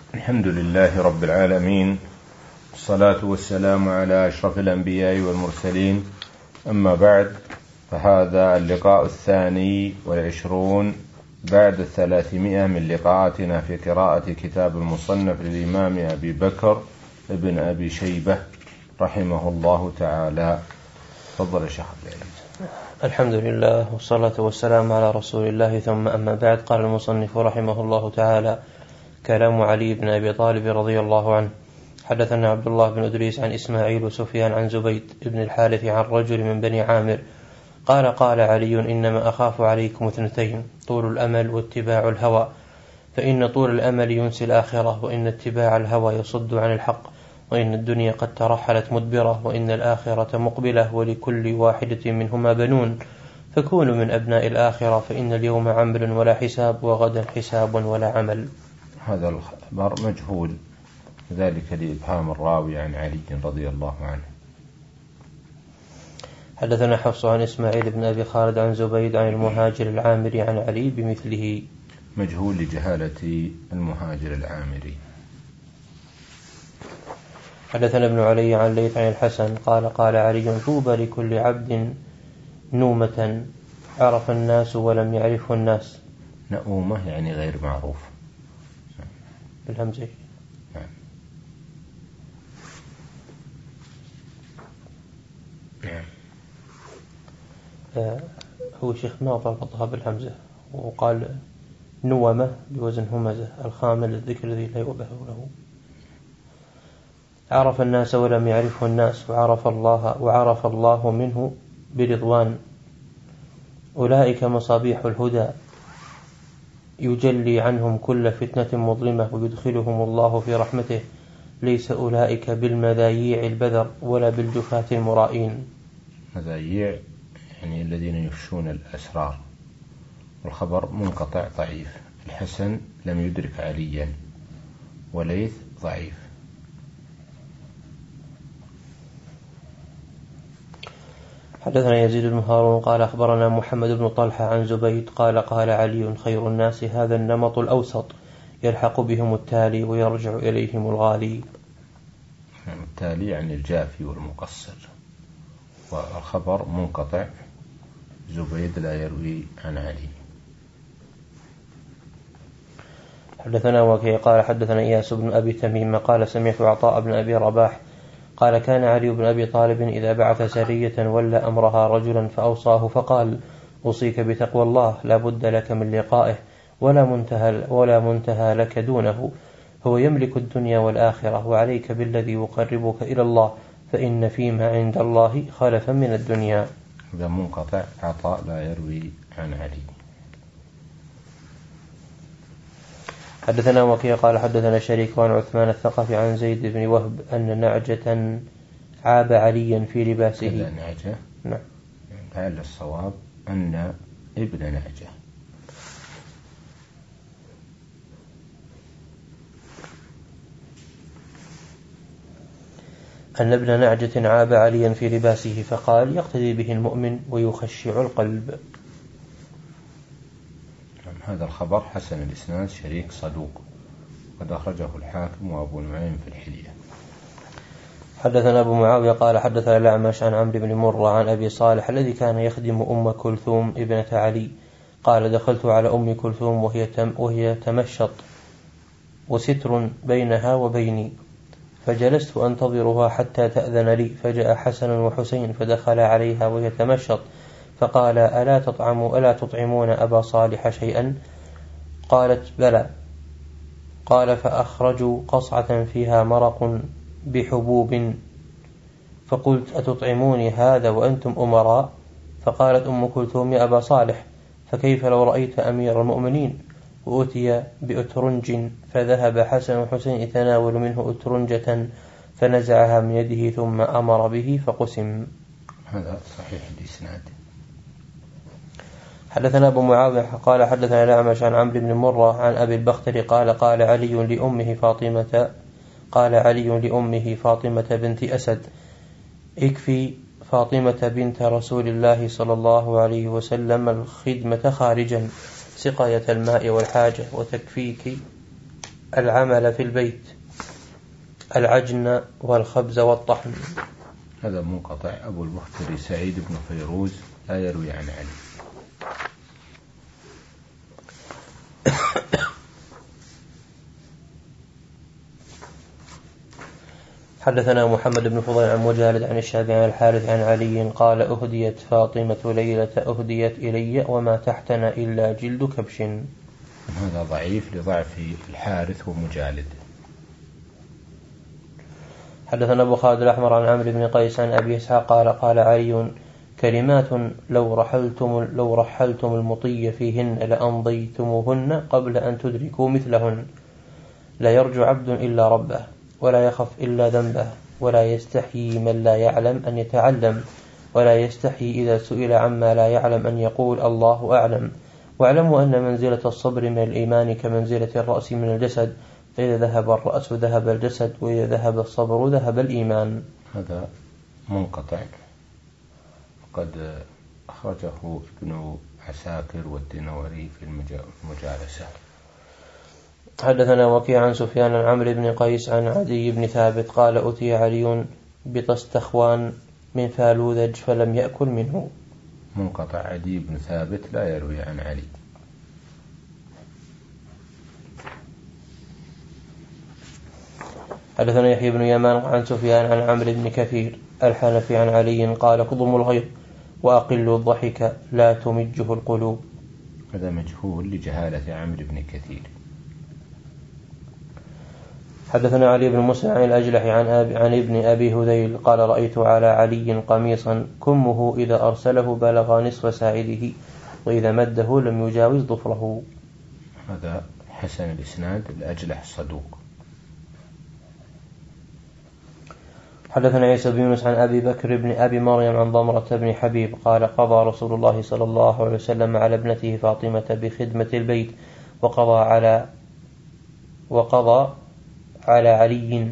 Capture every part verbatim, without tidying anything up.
الحمد لله رب العالمين، والصلاة والسلام على أشرف الأنبياء والمرسلين، أما بعد، فهذا اللقاء الثاني والعشرون بعد الثلاثمائة من لقاءاتنا في قراءة كتاب المصنف للإمام أبي بكر ابن أبي شيبة رحمه الله تعالى. تفضل يا شيخ. الحمد لله والصلاة والسلام على رسول الله، ثم أما بعد. قال المصنف رحمه الله تعالى: كلام علي بن أبي طالب رضي الله عنه. حدثنا عبد الله بن أدريس عن إسماعيل وسفيان عن زبيد بن الحارث عن رجل من بني عامر قال: قال علي: إنما أخاف عليكم اثنتين، طول الأمل واتباع الهوى، فإن طول الأمل ينسي الآخرة، وإن اتباع الهوى يصد عن الحق، وإن الدنيا قد ترحلت مدبرة، وإن الآخرة مقبلة، ولكل واحدة منهما بنون، فكونوا من أبناء الآخرة، فإن اليوم عمل ولا حساب، وغدا حساب ولا عمل. هذا الخبر مجهول، ذلك لإبهام الراوي عن علي رضي الله عنه. حدثنا حفص عن إسماعيل بن أبي خالد عن زبيد عن المهاجر العامري عن علي بمثله، مجهول لجهالة المهاجر العامري. حدثنا ابن علي عن ليث عن الحسن قال: قال علي: طوبى لكل عبد نومة عرف الناس ولم يعرفه الناس. نؤومة يعني غير معروف بالهمزة. نعم. نعم. آه هو شيخ ما ضبطها بالهمزة، وقال نومة بوزن همزة، الخامل الذكر الذي لا يؤبه له. عرف الناس ولم يعرفه الناس، وعرف الله وعرف الله منه برضوان، أولئك مصابيح الهدى، يجلي عنهم كل فتنة مظلمة، ويدخلهم الله في رحمته، ليس أولئك بالمذاييع البذر ولا بالجفاة المرائين. مذاييع يعني الذين يفشون الأسرار. والخبر منقطع ضعيف. الحسن لم يدرك عليا، وليث ضعيف. حدثنا يزيد بن هارون قال: أخبرنا محمد بن طلحة عن زبيد قال: قال علي: خير الناس هذا النمط الأوسط، يلحق بهم التالي ويرجع إليهم الغالي. التالي يعني الجافي والمقصر. والخبر منقطع، زبيد لا يروي عن علي. حدثنا وكيع قال: حدثنا إياس بن أبي تميم قال: سمعت عطاء بن أبي رباح قال: كان علي بن أبي طالب إذا بعث سرية ولى أمرها رجلا فأوصاه فقال: أوصيك بتقوى الله، لا بد لك من لقائه، ولا منتهى, ولا منتهى لك دونه، هو يملك الدنيا والآخرة، وعليك بالذي يقربك إلى الله، فإن فيما عند الله خلفا من الدنيا. إذا منقطع، عطاء لا يروي عن علي. حدثنا وكيع قال: حدثنا شريك عن عثمان الثقفي عن زيد بن وهب أن نعجة عاب عليا في لباسه. كذا نعجة. نعم. لعل الصواب أن ابن نعجة. أن ابن نعجة عاب عليا في لباسه فقال: يقتدي به المؤمن ويخشع القلب. هذا الخبر حسن الإسناد، شريك صدوق، قد أخرجه الحاكم وأبو نعيم في الحلية. حدثنا أبو معاوية قال: حدثنا الأعمش عن عمرو بن مرة عن أبي صالح الذي كان يخدم أم كلثوم ابنة علي قال: دخلت على أم كلثوم وهي, تم وهي تمشط، وستر بينها وبيني، فجلست أنتظرها حتى تأذن لي، فجاء حسن وحسين فدخل عليها وهي تمشط، فقال: ألا تطعموا ألا تطعمون أبا صالح شيئا؟ قالت: بلى. قال: فأخرجوا قصعة فيها مرق بحبوب، فقلت: أتطعموني هذا وأنتم أمراء؟ فقالت أم كلثوم: يا أبا صالح، فكيف لو رأيت أمير المؤمنين؟ وأتي بأترنج، فذهب حسن وحسين يتناول منه أترنجة، فنزعها من يده ثم أمر به فقسم. هذا صحيح الإسناد. حدثنا أبو معاوية قال: حدثنا الأعمش عن عمرو بن مرة عن أبي البختري قال: قال علي لأمه فاطمة قال علي لأمه فاطمة بنت أسد: اكفي فاطمة بنت رسول الله صلى الله عليه وسلم الخدمة خارجا، سقاية الماء والحاجة، وتكفيك العمل في البيت، العجن والخبز والطحن. هذا منقطع. أبو البختري سعيد بن فيروز لا يروي عن علي. حدثنا محمد بن فضيل عن مجالد عن الشعبي عن الحارث عن علي قال أهديت فاطمة ليلة أهديت إلي وما تحتنا إلا جلد كبش. هذا ضعيف لضعف الحارث ومجالد. حدثنا أبو خالد الأحمر عن عمرو بن قيس عن أبي إسحاق قال قال علي كلمات لو رحلتم, لو رحلتم المطي فيهن لأمضيتموهن قبل أن تدركوا مثلهن. لا يرجو عبد إلا ربه ولا يخف إلا ذنبه ولا يستحيي من لا يعلم أن يتعلم ولا يستحيي إذا سئل عما لا يعلم أن يقول الله أعلم. واعلموا أن منزلة الصبر من الإيمان كمنزلة الرأس من الجسد، فإذا ذهب الرأس ذهب الجسد وإذا ذهب الصبر ذهب الإيمان. هذا منقطع قد أخرجه ابن عساكر والدنوري في المجالسة. حدثنا وكيع عن سفيان عن عمرو بن قيس عن عدي بن ثابت قال أتي علي بطستخوان من فالوذج فلم يأكل منه. منقطع. عدي بن ثابت لا يروي عن علي. حدثنا يحيى بن يمان عن سفيان عن عمرو بن كثير الحنفي عن علي قال كظموا الغيظ وأقلوا الضحك لا تمجه القلوب. هذا مجهول لجهالة عمرو بن كثير. حدثنا علي بن مسلم عن الأجلح عن, أبي عن ابن أبي هذيل قال رأيت على علي قميصا كمه إذا أرسله بلغ نصف ساعده وإذا مده لم يجاوز ضفره. هذا حسن الإسناد. الأجلح صدوق. حدثنا عيسى بن يونس عن أبي بكر بن أبي مريم عن ضمرة بن حبيب قال قضى رسول الله صلى الله عليه وسلم على ابنته فاطمة بخدمة البيت وقضى على وقضى على علي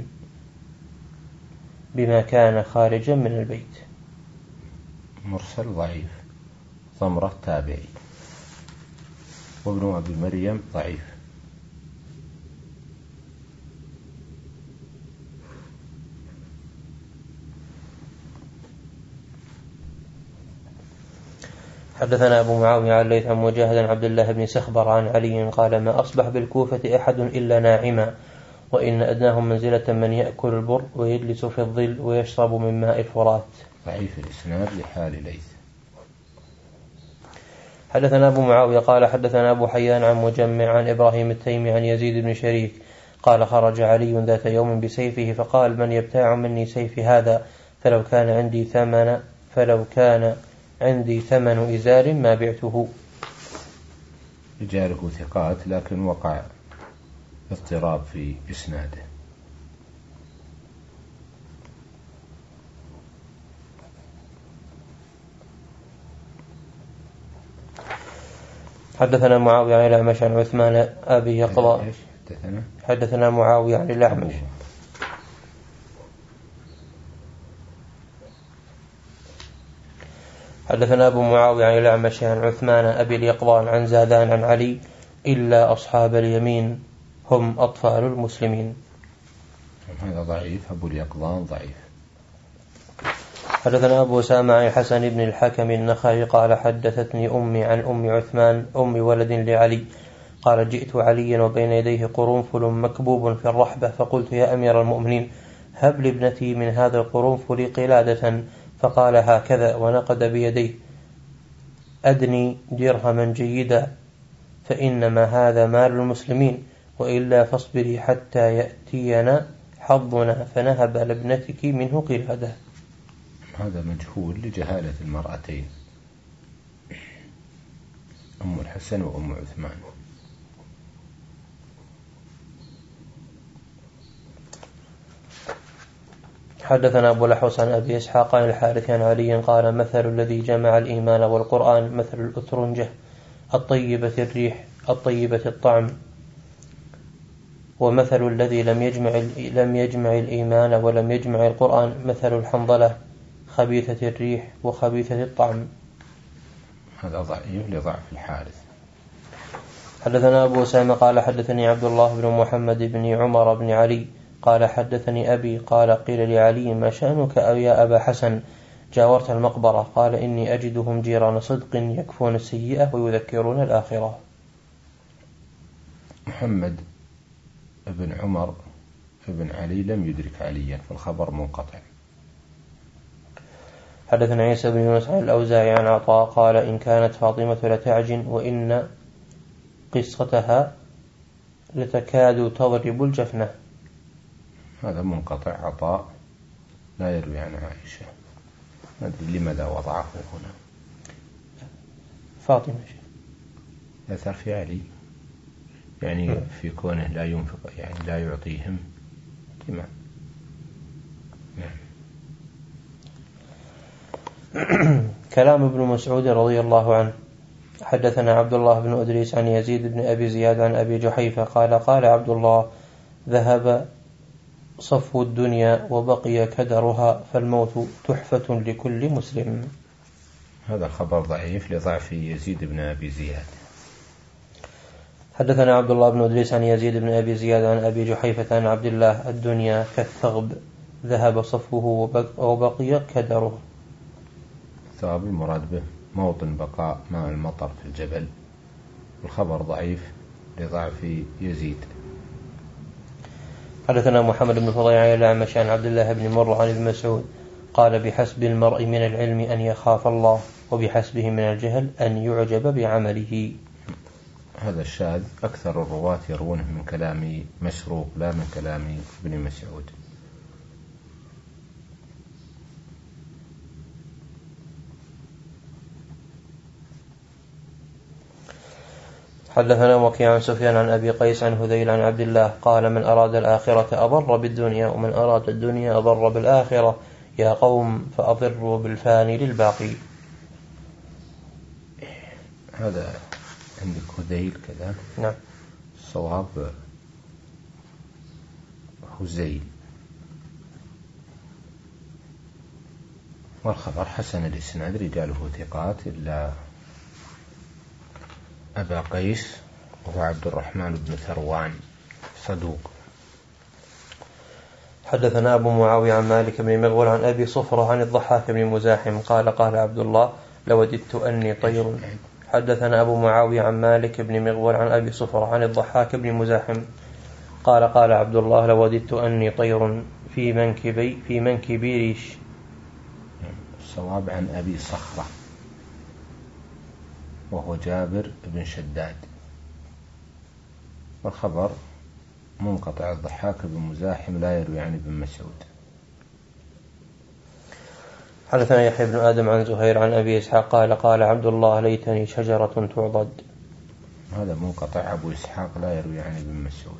بما كان خارجا من البيت. مرسل ضعيف. ضمرة تابعي وابن أبي مريم ضعيف. حدثنا أبو معاوية عن الليث عن مجاهد عن عبد الله بن سخبر عن علي قال ما أصبح بالكوفة أحد إلا ناعما وإن أدناهم منزلة من يأكل البر ويجلس في الظل ويشرب من ماء الفرات. ضعيف الإسناد لحال ليث. حدثنا أبو معاوية قال حدثنا أبو حيان عن مجمع عن إبراهيم التيمي عن يزيد بن شريك قال خرج علي ذات يوم بسيفه فقال من يبتاع مني سيفي هذا فلو كان عندي ثمن فلو كان عندي ثمن إزار ما بعته. رجاله ثقات لكن وقع اضطراب في إسناده. حدثنا معاوية عن الأعمش عن عثمان أبي يقظة. حدثنا معاوية عن الأعمش حدثنا أبو معاوية عن الأعمش عن عثمان أبي اليقظان عن زادان عن علي إلا أصحاب اليمين هم أطفال المسلمين. هذا ضعيف. أبو اليقظان ضعيف. حدثنا أبو أسامة عن حسن بن الحكم النخعي قال حدثتني أمي عن أم عثمان أم ولد لعلي قال جئت عليا وبين يديه قرنفل مكبوب في الرحبة فقلت يا أمير المؤمنين هب لابنتي من هذا القرنفل قلادة فقال هكذا ونقد بيديه أدني درهما جيدا فإنما هذا مال المسلمين وإلا فاصبري حتى يأتينا حظنا فنهب لابنتك منه قلادة. هذا مجهول لجهالة المرأتين أم الحسن وأم عثمان. حدثنا أبو الأحوص عن أبي إسحاق عن الحارث عن علي قال مثل الذي جمع الإيمان والقرآن مثل الأترنجة الطيبة الريح الطيبة الطعم ومثل الذي لم يجمع لم يجمع الإيمان ولم يجمع القرآن مثل الحنظلة خبيثة الريح وخبيثة الطعم. هذا ضعيف لضعف الحارث. حدثنا أبو أسامة قال حدثني عبد الله بن محمد بن عمر بن علي قال حدثني أبي قال قيل لعلي ما شأنك يا أبا حسن جاورت المقبرة؟ قال إني أجدهم جيران صدق يكفون السيئة ويذكرون الآخرة. محمد بن عمر بن علي لم يدرك عليا فالخبر منقطع. حدثنا عيسى بن يونس عن الأوزاعي عن عطاء قال إن كانت فاطمة لتعجن وإن قصتها لتكاد تضرب الجفنة. هذا منقطع. عطاء لا يروي عن عائشة، ما أدري لماذا وضعه هنا. فاطمة يثر في علي يعني م. في كونه لا ينفق يعني لا يعطيهم تمام. كلام ابن مسعود رضي الله عنه. حدثنا عبد الله بن أدريس عن يزيد بن أبي زياد عن أبي جحيفة قال قال عبد الله ذهب صفو الدنيا وبقي كدرها فالموت تحفة لكل مسلم. هذا الخبر ضعيف لضعف يزيد بن أبي زياد. حدثنا عبد الله بن أدريس عن يزيد بن أبي زياد عن أبي جحيفة عن عبد الله الدنيا كالثغب ذهب صفوه وبقي كدره. الثغب المراد به موطن بقاء ماء المطر في الجبل. الخبر ضعيف لضعف يزيد. حدثنا محمد بن فضيل عن الأعمش عن عبد الله بن مرة عن ابن مسعود قال بحسب المرء من العلم أن يخاف الله وبحسبه من الجهل أن يعجب بعمله. هذا الشاذ أكثر الرواة يروونه من كلام مسروق لا من كلام ابن مسعود. حدثنا وكيع عن سفيان عن أبي قيس عن هذيل عن عبد الله قال من أراد الآخرة أضر بالدنيا ومن أراد الدنيا أضر بالآخرة يا قوم فأضروا بالفاني للباقي. هذا عندك هذيل كذا؟ نعم. الصواب هزيل والخبر حسن الإسناد رجاله ثقات إلا أبا قيس وهو عبد الرحمن بن ثروان صدوق. حدثنا أبو معاوية عن مالك بن مغول عن أبي صفرة عن الضحاك بن مزاحم قال قال عبد الله لوددت أني طير. حدثنا أبو معاوية عن مالك بن مغول عن أبي صفرة عن الضحاك بن مزاحم قال قال عبد الله لوددت أني طير في منكبي في منكبي ريش. الصواب عن أبي صخرة وهو جابر بن شداد والخبر منقطع. الضحاك بن مزاحم لا يروي عن ابن مسعود. حدثنا يحيى بن آدم عن زهير عن أبي إسحاق قال قال عبد الله ليتني شجرة تعضد. هذا منقطع. أبو إسحاق لا يروي عن ابن مسعود.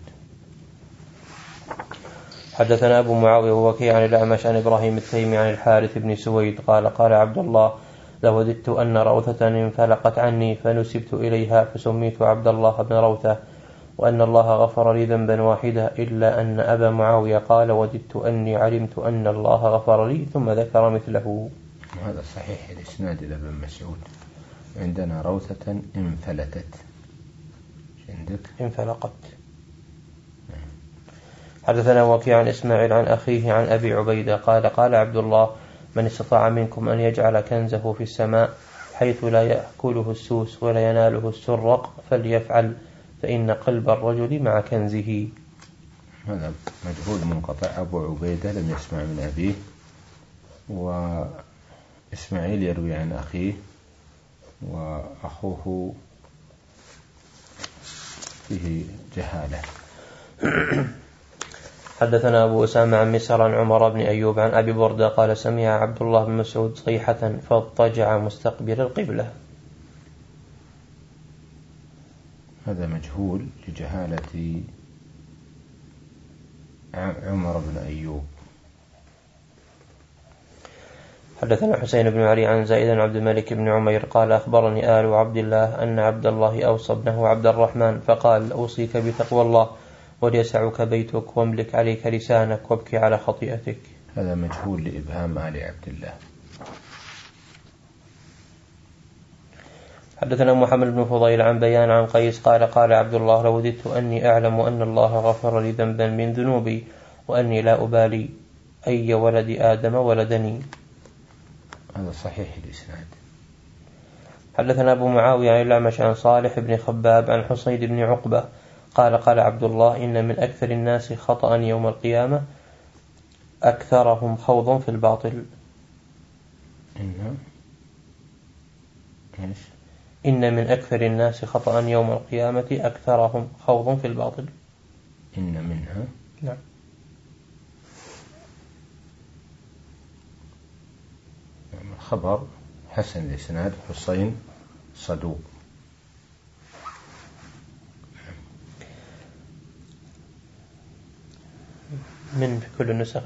حدثنا أبو معاوية ووكيع عن الأعمش عن إبراهيم التيمي عن الحارث بن سويد قال قال عبد الله لوددت أن روثة انفلقت عني فنسبت إليها فسميت عبد الله بن روثة وأن الله غفر لي ذنبا واحدا إلا أن أبا معاوية قال وددت أني علمت أن الله غفر لي ثم ذكر مثله. هذا صحيح الإسناد إلى ابن مسعود. عندنا روثة انفلتت عندك انفلقت. حدثنا وكيع عن إسماعيل عن أخيه عن أبي عبيدة قال قال عبد الله من استطاع منكم أن يجعل كنزه في السماء حيث لا يأكله السوس ولا يناله السرق فليفعل فإن قلب الرجل مع كنزه. هذا مجهول منقطع. أبو عبيدة لم يسمع من أبيه وإسماعيل يروي عن أخيه وأخوه فيه جهالة. حدثنا أبو أسامة عن مسر عن عمر بن أيوب عن أبي بردة قال سمع عبد الله بن مسعود صيحة فاضطجع مستقبل القبلة. هذا مجهول لجهالة عمر بن أيوب. حدثنا حسين بن علي عن زائد عن عبد الملك بن عمير قال أخبرني آل عبد الله أن عبد الله أوصى ابنه عبد الرحمن فقال أوصيك بتقوى الله وليسعك بيتك واملك عليك لسانك وابكي على خطيئتك. هذا مجهول لإبهام آل عبد الله. حدثنا محمد بن فضيل عن بيان عن قيس قال قال عبد الله لوددت أني أعلم أن الله غفر لي ذنبا من ذنوبي وأني لا أبالي أي ولد آدم ولدني. هذا صحيح الإسناد. حدثنا أبو معاوية عن الأعمش عن صالح بن خباب عن حصيد بن عقبة قال قال عبد الله إن من أكثر الناس خطأ يوم القيامة أكثرهم خوضا في الباطل. إن إيش؟ إن من أكثر الناس خطأ يوم القيامة أكثرهم خوضا في الباطل. إن منها نعم. خبر حسن الإسناد حسين صدوق. من في كل النسخ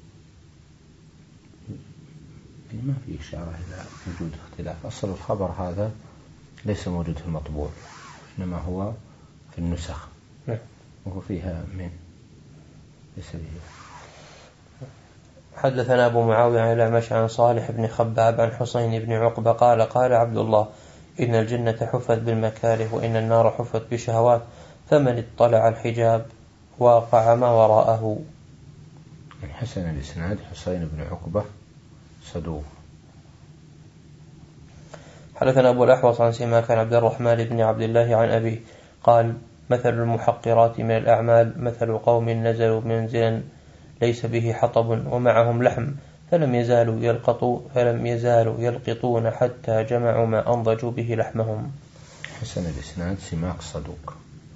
ما في إشارة إلى وجود اختلاف. أصل الخبر هذا ليس موجود في المطبوع إنما هو في النسخ. نعم. وهو فيها من ليس به. حدثنا أبو معاوية عن الأعمش عن صالح بن خباب عن حسين بن عقبة قال قال عبد الله إن الجنة حفت بالمكاره وإن النار حفت بشهوات فمن اطلع الحجاب واقع ما وراءه. حسن الإسناد حسين بن عقبة صدوق. حدثنا أبو الأحوص عن سماك عن عبد الرحمن بن عبد الله عن أبيه قال مثل المحقرات من الأعمال مثل قوم نزلوا منزلا ليس به حطب ومعهم لحم فلم يزالوا يلقطوا فلم يزالوا يلقطون حتى جمعوا ما أنضجوا به لحمهم. حسن الإسناد سماك صدوق.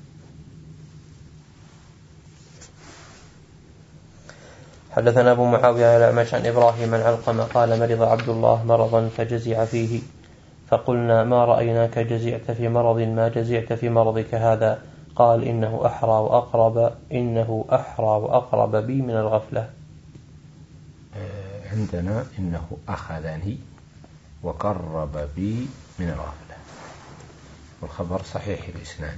حدثنا أبو معاوية عن الأعمش عن إبراهيم عن علقمة قال مرض عبد الله مرضا فجزع فيه فقلنا ما رأيناك جزعت في مرض ما جزعت في مرضك هذا قال إنه أحرى وأقرب إنه أحرى وأقرب بي من الغفلة. عندنا إنه أخذني وقرب بي من الغفلة والخبر صحيح الإسناد.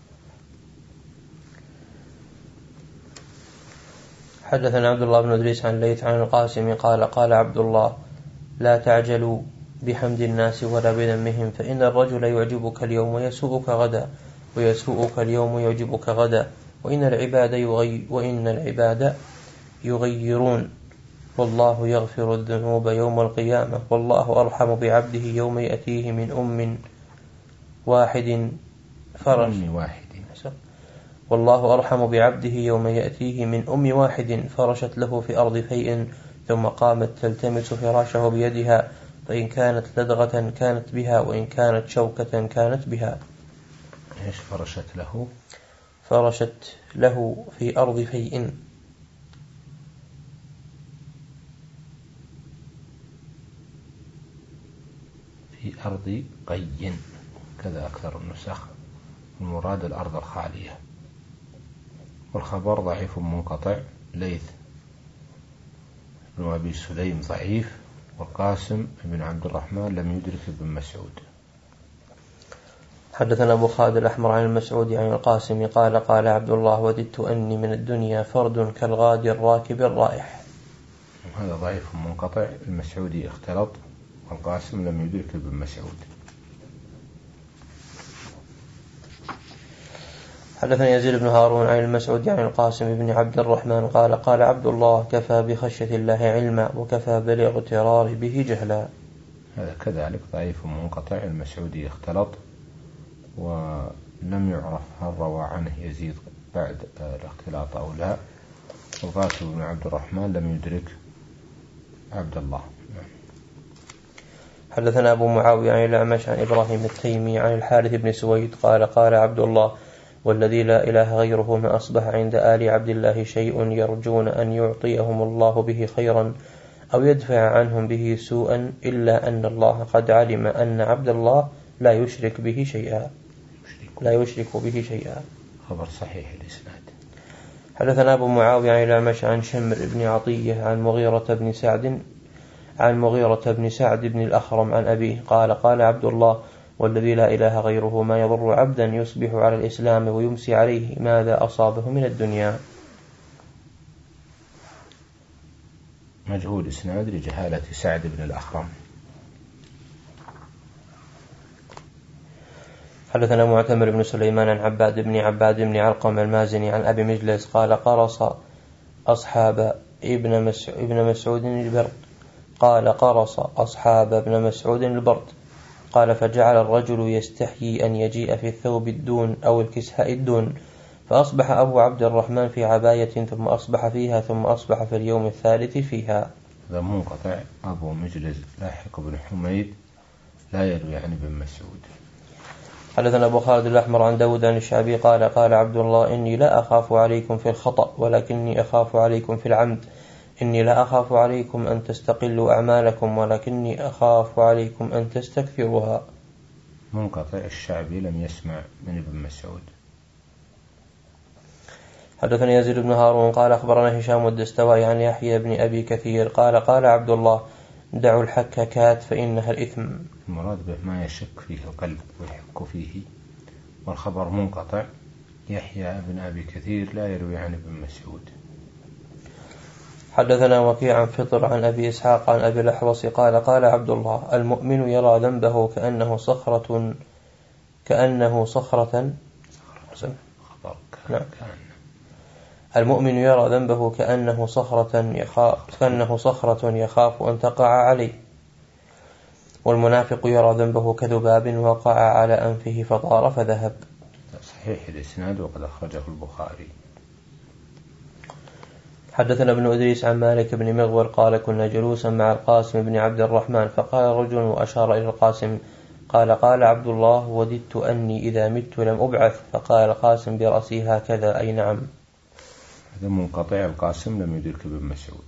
حدثنا عبد الله بن إدريس عن ليث عن القاسم قال قال عبد الله لا تعجلوا بحمد الناس ولا بذمهم فإن الرجل يعجبك اليوم ويسوءك غدا ويسوءك اليوم يعجبك غدا وإن العباد يغي وإن العباد يغيرون والله يغفر الذنوب يوم القيامة والله أرحم بعبده يوم يأتيه من أم واحد فرش واحد والله أرحم بعبده يوم يأتيه من أم واحد فرشت له في أرض فيء ثم قامت تلتمس فراشه بيدها فإن كانت لدغة كانت بها وإن كانت شوكة كانت بها. إيش فرشت له؟ فرشت له في أرض فيء. في أرض قي كذا أكثر النسخ المراد الأرض الخالية. والخبر ضعيف منقطع. ليث بن أبي سليم ضعيف والقاسم بن عبد الرحمن لم يدرك ابن مسعود. حدثنا أبو خالد الأحمر عن المسعود عن القاسم قال قال عبد الله وددت أني من الدنيا فرد كالغادي الراكب الرائح. هذا ضعيف منقطع. المسعودي اختلط والقاسم لم يدرك ابن مسعود. حدثنا يزيد بن هارون عن المسعود عن القاسم بن عبد الرحمن قال قال عبد الله كفى بخشية الله علما وكفى بالاغترار به جهلا. هذا كذلك ضعيف منقطع. المسعودي اختلط ولم يعرف هل روى عنه يزيد بعد الاختلاط أو لا. والقاسم بن عبد الرحمن لم يدرك عبد الله. حدثنا أبو معاوية عن الأعمش عن إبراهيم التيمي عن الحارث بن سويد قال قال عبد الله والذي لا إله غيره ما أصبح عند آل عبد الله شيء يرجون أن يعطيهم الله به خيرا أو يدفع عنهم به سوءا إلا أن الله قد علم أن عبد الله لا يشرك به شيئا لا يشرك به شيئا. خبر صحيح الإسناد. حدثنا أبو معاوية عن الأعمش عن شمر بن عطية عن مغيرة بن سعد عن مغيرة بن سعد بن الأخرم عن أبيه قال قال عبد الله والذي لا إله غيره ما يضر عبدا يصبح على الإسلام ويمسي عليه ماذا أصابه من الدنيا. مجهول إسناد لجهالة سعد بن الأخرم. حدثنا معتمر بن سليمان عن عباد بن عباد بن علقم المازني عن أبي مجلس قال قرص أصحاب ابن مسعود, ابن مسعود البرد قال قرص أصحاب ابن مسعود البرد قال فجعل الرجل يستحيي أن يجيء في الثوب الدون أو الكساء الدون فأصبح أبو عبد الرحمن في عباية ثم أصبح فيها ثم أصبح في اليوم الثالث فيها. هذا منقطع. أبو مجلس لاحق بن حميد لا يروي عن ابن مسعود. حدثنا أبو خالد الأحمر عن داود عن الشعبي قال قال عبد الله إني لا أخاف عليكم في الخطأ ولكني أخاف عليكم في العمد. إني لا أخاف عليكم أن تستقلوا أعمالكم ولكني أخاف عليكم أن تستكثروها. منقطع. الشعبي لم يسمع من ابن مسعود. حدثنا يزيد بن هارون قال أخبرنا هشام الدستوائي عن يحيى بن أبي كثير قال قال عبد الله دعوا الحكاكات فإنها الإثم. المراد به ما يشك فيه القلب ويحك فيه، والخبر منقطع. يحيى بن أبي كثير لا يروي عن ابن مسعود. حدثنا وكيع عن فطر عن أبي إسحاق عن أبي الأحوص قال قال عبد الله المؤمن يرى ذنبه كأنه صخرة كأنه صخرة خبر نعم. المؤمن يرى ذنبه كأنه صخرة يخاف كأنه صخرة يخاف أن تقع عليه، والمنافق يرى ذنبه كذباب وقع على أنفه فطار فذهب. صحيح الإسناد وقد أخرجه البخاري. حدثنا ابن أدريس عن مالك بن مغول قال كنا جلوسا مع القاسم بن عبد الرحمن فقال رجل وأشار إلى القاسم قال قال عبد الله وددت أني إذا مت لم أبعث، فقال القاسم برأسه هكذا أي نعم. هذا منقطع. القاسم لم يدرك ابن مسعود.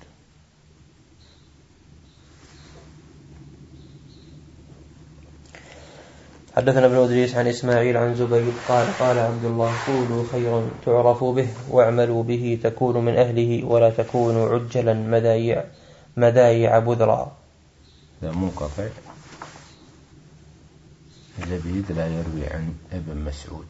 حدثنا ابن أدريس عن إسماعيل عن زبيد قال قال عبد الله قولوا خيرا تعرفوا به واعملوا به تكونوا من أهله ولا تكونوا عجلا مدايع مدايع بذرا. هذا منقطع. زبيد لا يروي عن ابن مسعود.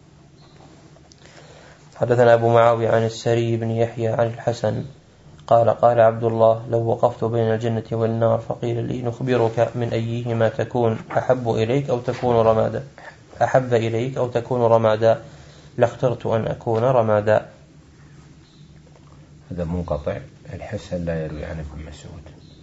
حدثنا أبو معاوية عن السري بن يحيى عن الحسن قال قال عبد الله لو وقفت بين الجنة والنار فقيل لي نخبرك من أيهما تكون أحب إليك أو تكون رمادا أحب إليك أو تكون رمادا لاخترت أن أكون رمادا. هذا منقطع. الحسن لا يروي عن ابن مسعود.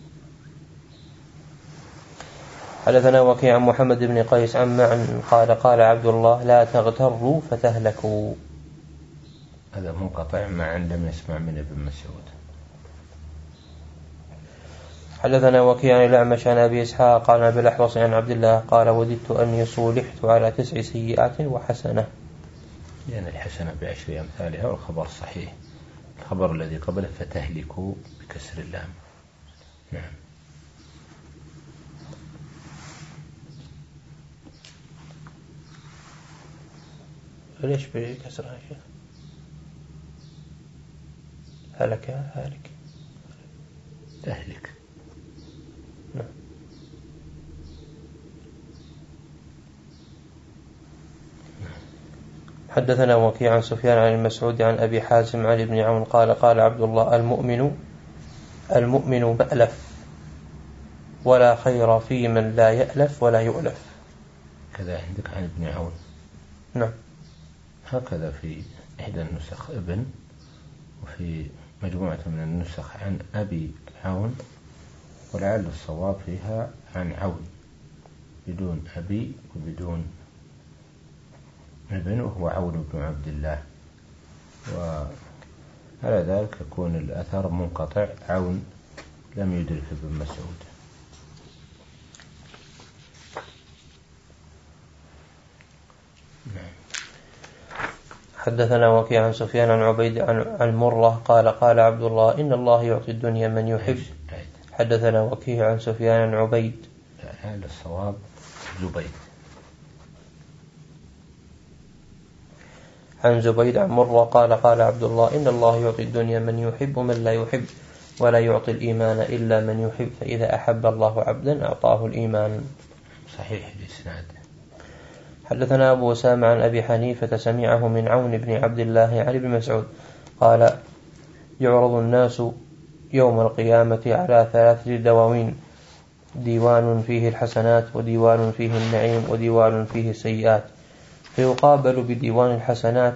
حدثنا وكيع عن محمد بن قيس عن معن قال قال عبد الله لا تغتروا فتهلكوا. هذا منقطع. معن لم يسمع من ابن مسعود. حدثنا وكيع عن الأعمش عن أبي إسحاق عن أبي الأحوص عن عبد الله قال وددت أني صولحت على تسع سيئات وحسنة. لأن الحسنة بعشر أمثالها والخبر صحيح. الخبر الذي قبله فتهلكوا بكسر اللام. نعم. ليش بكسرها يا شيخ؟ هلك هالك تهلك. نعم. حدثنا وكيع عن سفيان عن المسعود عن أبي حازم عن ابن عون قال قال عبد الله المؤمن المؤمن مألف ولا خير في من لا يألف ولا يؤلف. كذا عندك عن ابن عون. نعم. هكذا في إحدى النسخ ابن، وفي مجموعة من النسخ عن أبي عون، ولعل الصواب فيها عن عون بدون أبي وبدون ابن، وهو عون بن عبد الله. وعلى ذلك يكون الأثر منقطع. عون لم يدرك ابن مسعود. حدثنا وكيع عن سفيان عن عبيد عن مرة قال قال عبد الله إن الله يعطي الدنيا من يحب. حدثنا وكيع عن سفيان عن عبيد. هذا الصواب زبيد. عن زبيد عن مرة قال قال عبد الله إن الله يعطي الدنيا من يحب من لا يحب ولا يعطي الإيمان إلا من يحب، فإذا أحب الله عبدا أعطاه الإيمان. صحيح الإسناد. حدثنا أبو أسامة عن أبي حنيفة سمعه من عون بن عبد الله عن ابن مسعود قال يعرض الناس يوم القيامة على ثلاثة دواوين، ديوان فيه الحسنات وديوان فيه النعيم وديوان فيه السيئات، فيقابل بديوان الحسنات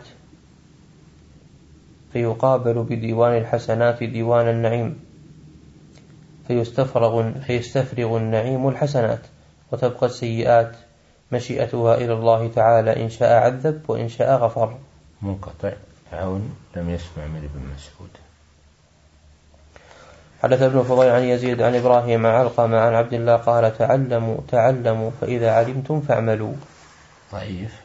فيقابل بديوان الحسنات ديوان النعيم فيستفرغ, فيستفرغ النعيم الحسنات، وتبقى السيئات مشيئتها إلى الله تعالى، إن شاء عذب وإن شاء غفر. منقطع. عون لم يسمع من ابن مسعود. حدث ابن فضيل عن يزيد عن إبراهيم علقمة عن عبد الله قال تعلموا تعلموا فإذا علمتم فاعملوا. ضعيف.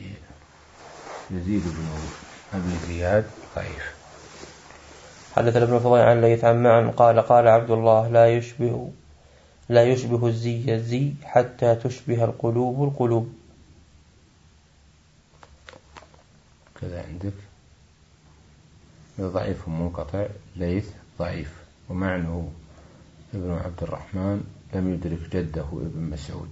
يزيد بن أبي زياد ضعيف. حدث ابن فضيل عن ليث عن معن قال قال عبد الله لا يشبه لا يشبه الزي الزي حتى تشبه القلوب القلوب. كذا عندك ضعيف منقطع. ليث ضعيف. ومعنه ابن عبد الرحمن لم يدرك جده ابن مسعود.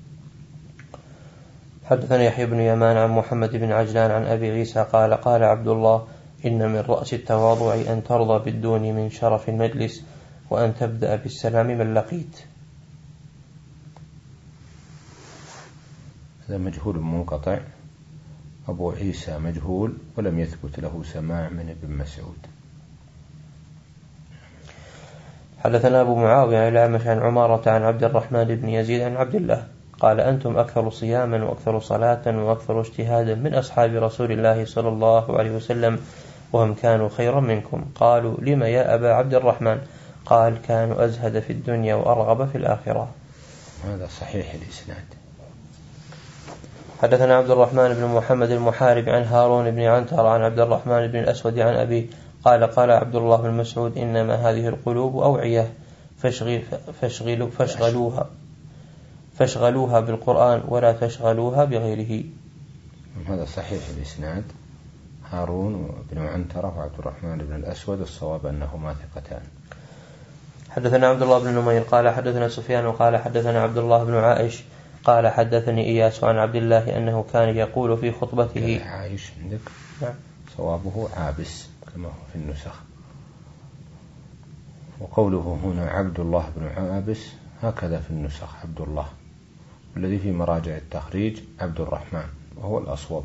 حدثنا يحيى بن يمان عن محمد بن عجلان عن أبي عيسى قال قال عبد الله إن من رأس التواضع أن ترضى بالدون من شرف المجلس وأن تبدأ بالسلام من لقيت. هذا مجهول منقطع. أبو عيسى مجهول ولم يثبت له سماع من ابن مسعود. حدثنا أبو معاوية عن الأعمش عن عمارة عن عبد الرحمن بن يزيد عن عبد الله قال أنتم أكثر صياما وأكثر صلاة وأكثر اجتهادا من أصحاب رسول الله صلى الله عليه وسلم وهم كانوا خيرا منكم. قالوا لما يا أبا عبد الرحمن؟ قال كانوا أزهد في الدنيا وأرغب في الآخرة. هذا صحيح الإسناد. حدثنا عبد الرحمن بن محمد المحارب عن هارون بن عنتر عن عبد الرحمن بن الأسود عن أبي قال قال عبد الله بن مسعود إنما هذه القلوب أوعية فاشغل فاشغلوا فاشغلوها فاشغلوها بالقرآن ولا تشغلوها بغيره. هذا صحيح الإسناد. هارون بن عنترة وعبد الرحمن بن الأسود الصواب أنهما ثقتان. حدثنا عبد الله بن نمير قال حدثنا سفيان وقال حدثنا عبد الله بن عائش قال حدثني إياس عن عبد الله أنه كان يقول في خطبته. عائش عندك؟ نعم. صوابه عابس كما هو في النسخ. وقوله هنا عبد الله بن عابس هكذا في النسخ عبد الله، والذي في مراجع التخريج عبد الرحمن وهو الأصوب.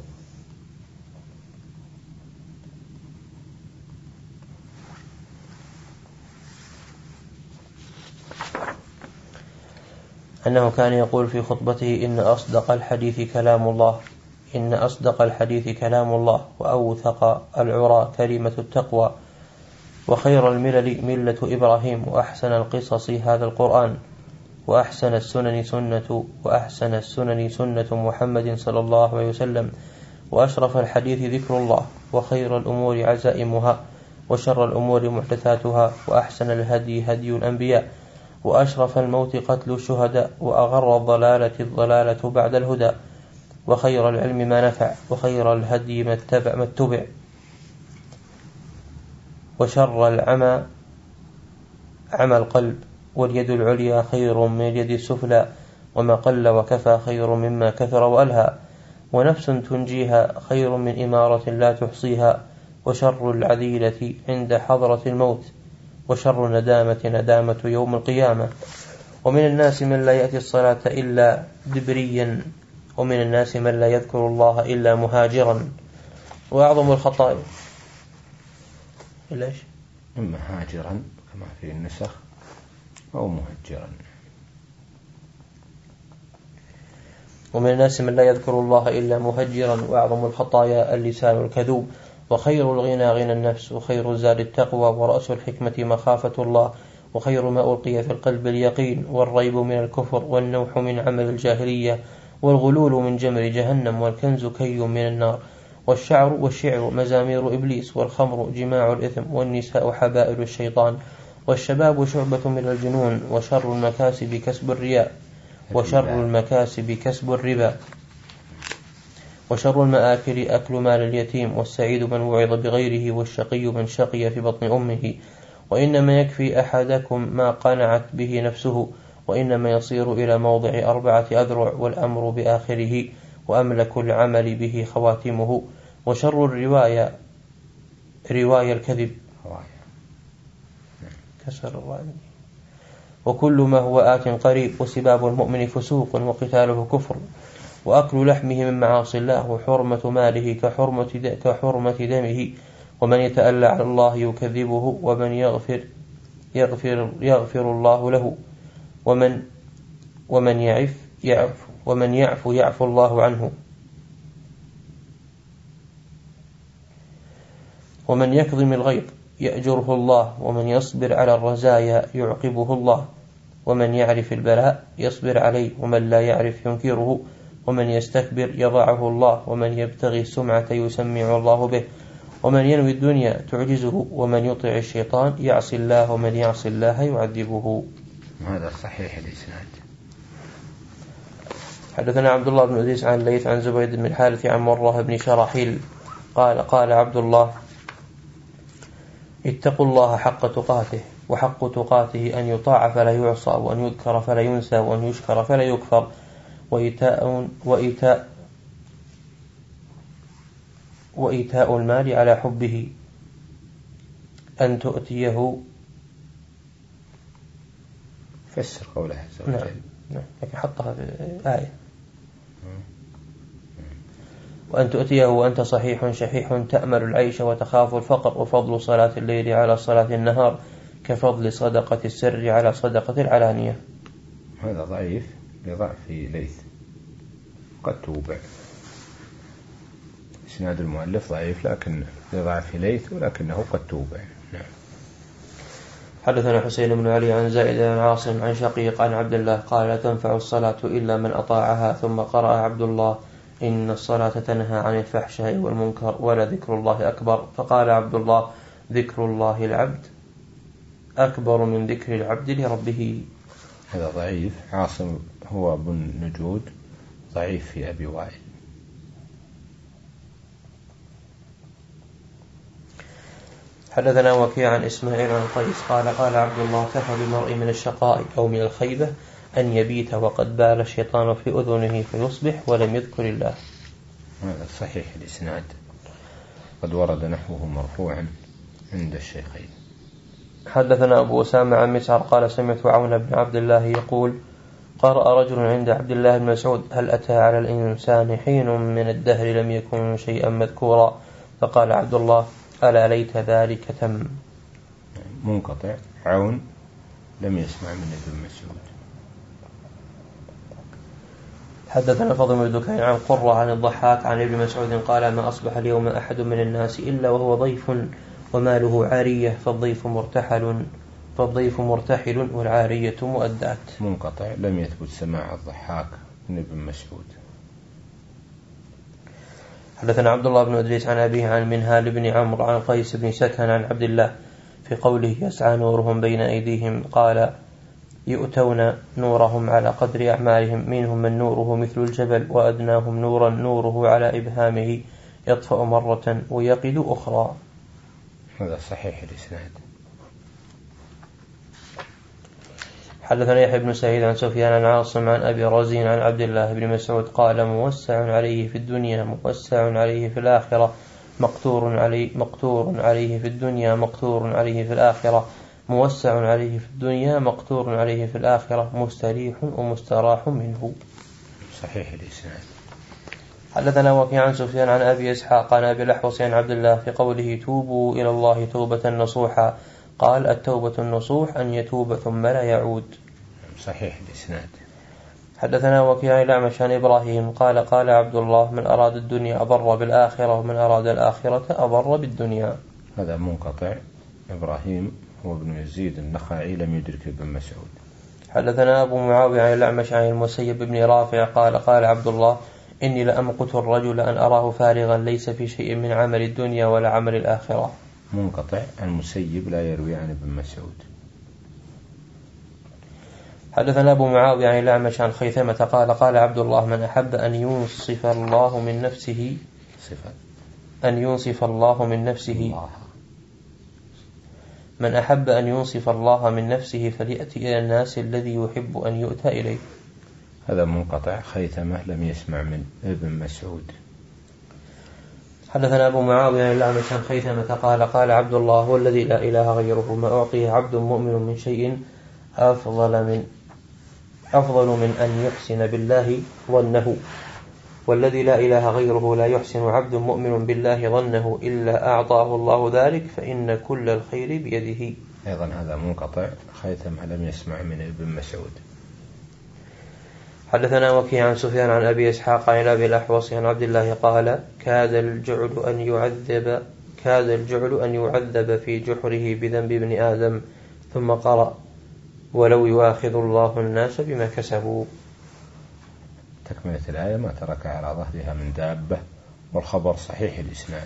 أنه كان يقول في خطبته إن أصدق الحديث كلام الله إن أصدق الحديث كلام الله وأوثق العرى كلمة التقوى وخير الملل ملة إبراهيم وأحسن القصص هذا القرآن وأحسن السنن سنة وأحسن السنن سنة محمد صلى الله عليه وسلم وأشرف الحديث ذكر الله وخير الأمور عزائمها وشر الأمور محدثاتها وأحسن الهدي هدي الأنبياء وأشرف الموت قتل الشهداء وأغر الضلالة الضلالة بعد الهدى وخير العلم ما نفع وخير الهدي ما اتبع ما اتبع وشر العمى عمى القلب واليد العليا خير من اليد السفلى وما قل وكفى خير مما كثر وألهى ونفس تنجيها خير من إمارة لا تحصيها وشر العذيلة عند حضرة الموت وشر الندامة ندامة يوم القيامة ومن الناس من لا يأتي الصلاة إلا دبريا ومن الناس من لا يذكر الله إلا مهاجرا وأعظم الخطايا إلاش إما هاجرا كما في النسخ أو مهجرا. ومن الناس من لا يذكر الله إلا مهجرا وأعظم الخطايا اللسان الكذوب وخير الغنى غنى النفس وخير الزاد التقوى ورأس الحكمة مخافة الله وخير ما ألقي في القلب اليقين والريب من الكفر والنوح من عمل الجاهلية والغلول من جمر جهنم والكنز كي من النار والشعر والشعر مزامير إبليس والخمر جماع الإثم والنساء حبائل الشيطان والشباب شعبة من الجنون وشر المكاسب كسب الرياء وشر المكاسب كسب الربا وشر المآكل أكل مال اليتيم والسعيد من وعظ بغيره والشقي من شقي في بطن أمه وإنما يكفي أحدكم ما قنعت به نفسه وإنما يصير إلى موضع أربعة أذرع والأمر بآخره وأملك العمل به خواتمه وشر الرواية رواية الكذب كسر الرأي وكل ما هو آت قريب وسباب المؤمن فسوق وقتاله كفر وأكل لحمه من معاصي الله وحرمة ماله كحرمة, كحرمة دمه. ومن يتألى على الله يكذبه ومن يغفر يغفر, يغفر الله له. ومن ومن يعف يعفو ومن يعفو يعفو الله عنه. ومن يكظم الغيظ يأجره الله. ومن يصبر على الرزايا يعقبه الله. ومن يعرف البلاء يصبر عليه. ومن لا يعرف ينكره. ومن يستكبر يضعه الله. ومن يبتغي السمعة يسمع الله به. ومن ينوي الدنيا تعجزه. ومن يطع الشيطان يعصي الله. ومن يعصي الله يعذبه. هذا صحيح الإسناد. حدثنا عبد الله بن أدريس عن الليث عن زبيد بن الحارث عن مرة بن شراحيل قال قال عبد الله اتقوا الله حق تقاته. وحق تقاته أن يطاع فلا يعصى وأن يذكر فلا ينسى وأن يشكر فلا يكفر. وإيتاء, وإيتاء, وإيتاء المال على حبه أن تؤتيه. فسر قوله عز وجل. نعم نعم لكن حطها في آية. وأن تؤتيه وأنت صحيح شحيح تأمل العيش وتخاف الفقر. وفضل صلاة الليل على صلاة النهار كفضل صدقة السر على صدقة العلانية. هذا ضعيف لضعف ليث قد توبع. إسناد المؤلف ضعيف لكن لضعف ليث ولكنه قد توبع. نعم. حدثنا حسين بن علي عن زائد بن عاصم عن شقيق عن عبد الله قال لا تنفع الصلاة إلا من أطاعها. ثم قرأ عبد الله إن الصلاة تنهى عن الفحشاء والمنكر ولذكر الله أكبر. فقال عبد الله ذكر الله العبد أكبر من ذكر العبد لربه. هذا ضعيف. عاصم هو بن نجود ضعيف في أبي وائل. حدثنا وكيع عن إسماعيل عن قيس قال قال عبد الله كفى بالمرء من الشقاء أو من الخيبة أن يبيت وقد بال الشيطان في أذنه فيصبح ولم يذكر الله. هذا صحيح الإسناد قد ورد نحوه مرفوعا عند الشيخين. حدثنا أبو أسامة عن مسعر قال سمعت عون بن عبد الله يقول قرأ رجل عند عبد الله بن مسعود هل أتى على الإنسان حين من الدهر لم يكن شيئا مذكورا. فقال عبد الله ألا ليت ذلك تم. منقطع. عون لم يسمع من ابن مسعود. حدثنا فضل بن دكين عن قرة عن الضحاك عن ابن مسعود قال ما أصبح اليوم أحد من الناس إلا وهو ضيف وماله عارية فالضيف مرتحل فالضيف مرتحل والعارية مؤدات. منقطع لم يثبت سماع الضحاك من ابن مسعود. حدثنا عبد الله بن أدريس عن أبيه عن منهال بن عمرو عن قيس بن سكن عن عبد الله في قوله يسعى نورهم بين أيديهم قال يؤتون نورهم على قدر أعمالهم منهم من نوره مثل الجبل وأدناهم نورا نوره على إبهامه يطفأ مرة ويقد أخرى. هذا صحيح الإسناد. حدثنا يحيى بن سعيد عن سفيان عن عاصم عن أبي رزين عن عبد الله بن مسعود قال موسع عليه في الدنيا موسع عليه في الآخرة مقتور عليه مقتور عليه في الدنيا مقتور عليه في الآخرة موسع عليه في الدنيا مقتور عليه في الآخرة مستريح ومستراح منه. صحيح الإسناد. حدثنا وكيع عن سفيان عن أبي إسحاق عن أبي الأحوص عن عبد الله في قوله توبوا إلى الله توبة نصوحا قال التوبة النصوح أن يتوب ثم لا يعود. صحيح الإسناد. حدثنا وكيع الأعمش عن إبراهيم قال قال عبد الله من أراد الدنيا أضر بالآخرة ومن أراد الآخرة أضر بالدنيا. هذا منقطع. إبراهيم هو ابن يزيد النخعي لم يدرك ابن مسعود. حدثنا أبو معاوية عن الأعمش عن المسيب بن رافع قال قال عبد الله إني لأمقت الرجل أن أراه فارغا ليس في شيء من عمل الدنيا ولا عمل الآخرة. منقطع. المسيب لا يروي عن ابن مسعود. حدثنا أبو معاوية عن الأعمش عن خيثمة قال قال عبد الله من أحب أن ينصف الله من نفسه صفة أن ينصف الله من نفسه الله. من أحب أن ينصف الله من نفسه فليأتي إلى الناس الذي يحب أن يؤتى إليه. هذا منقطع. خيثمة لم يسمع من ابن مسعود. حدثنا أبو معاوية عن الأعمش عن خيثمة قال قال عبد الله والذي لا إله غيره ما أعطيه عبد مؤمن من شيء أفضل من أفضل من أن يحسن بالله ظنه والذي لا إله غيره لا يحسن عبد مؤمن بالله ظنه إلا أعطاه الله ذلك فإن كل الخير بيده. أيضا هذا منقطع، خيثمة لم يسمع من ابن مسعود. حدثنا وكيع عن سفيان عن أبي إسحاق عن أبي الأحوص عن عبد الله قال كاد الجعل أن يعذب كاد الجعل أن يعذب في جحره بذنب ابن آدم، ثم قرأ ولو يؤاخذ الله الناس بما كسبوا. تكملة الآية ما ترك على ظهرها من دابة، والخبر صحيح الإسناد.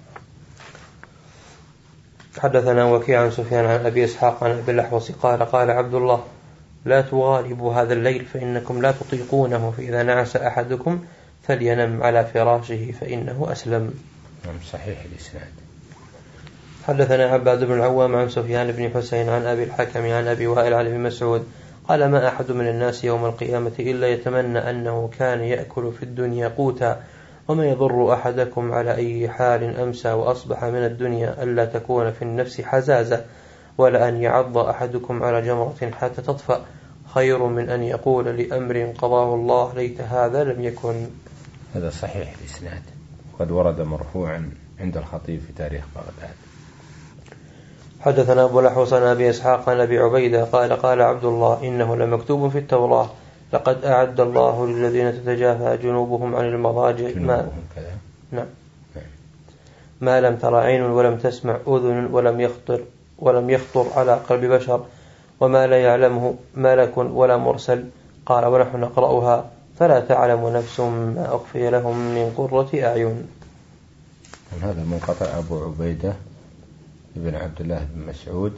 حدثنا وكيع عن سفيان عن أبي إسحاق عن أبي الأحوص قال قال عبد الله لا تغالبوا هذا الليل فإنكم لا تطيقونه، فإذا نعس أحدكم فلينم على فراشه فإنه أسلم. صحيح الإسناد. حدثنا عباد بن العوام عن سفيان بن حسين عن أبي الحكم عن أبي وائل عن ابن مسعود قال ما أحد من الناس يوم القيامة إلا يتمنى أنه كان يأكل في الدنيا قوتا، وما يضر أحدكم على أي حال أمسى وأصبح من الدنيا ألا تكون في النفس حزازة، ولا أن يعض أحدكم على جمرة حتى تطفأ خير من أن يقول لأمر قضاه الله ليت هذا لم يكن. هذا صحيح الإسناد، قد ورد مرفوعا عند الخطيب في تاريخ بغداد. حدثنا أبو الأحوص عن أبي إسحاق عن أبي عبيدة قال قال عبد الله إنه لمكتوب في التوراة لقد أعد الله للذين تتجافى جنوبهم عن المضاجع ما, نعم. ما لم تر عين ولم تسمع أذن ولم يخطر ولم يخطر على قلب بشر، وما لا يعلمه ملك ولا مرسل. قال ونحن نقرأها فلا تعلم نفس ما أخفي لهم من قرة أعين. هذا منقطع أبو عبيدة ابن عبد الله بن مسعود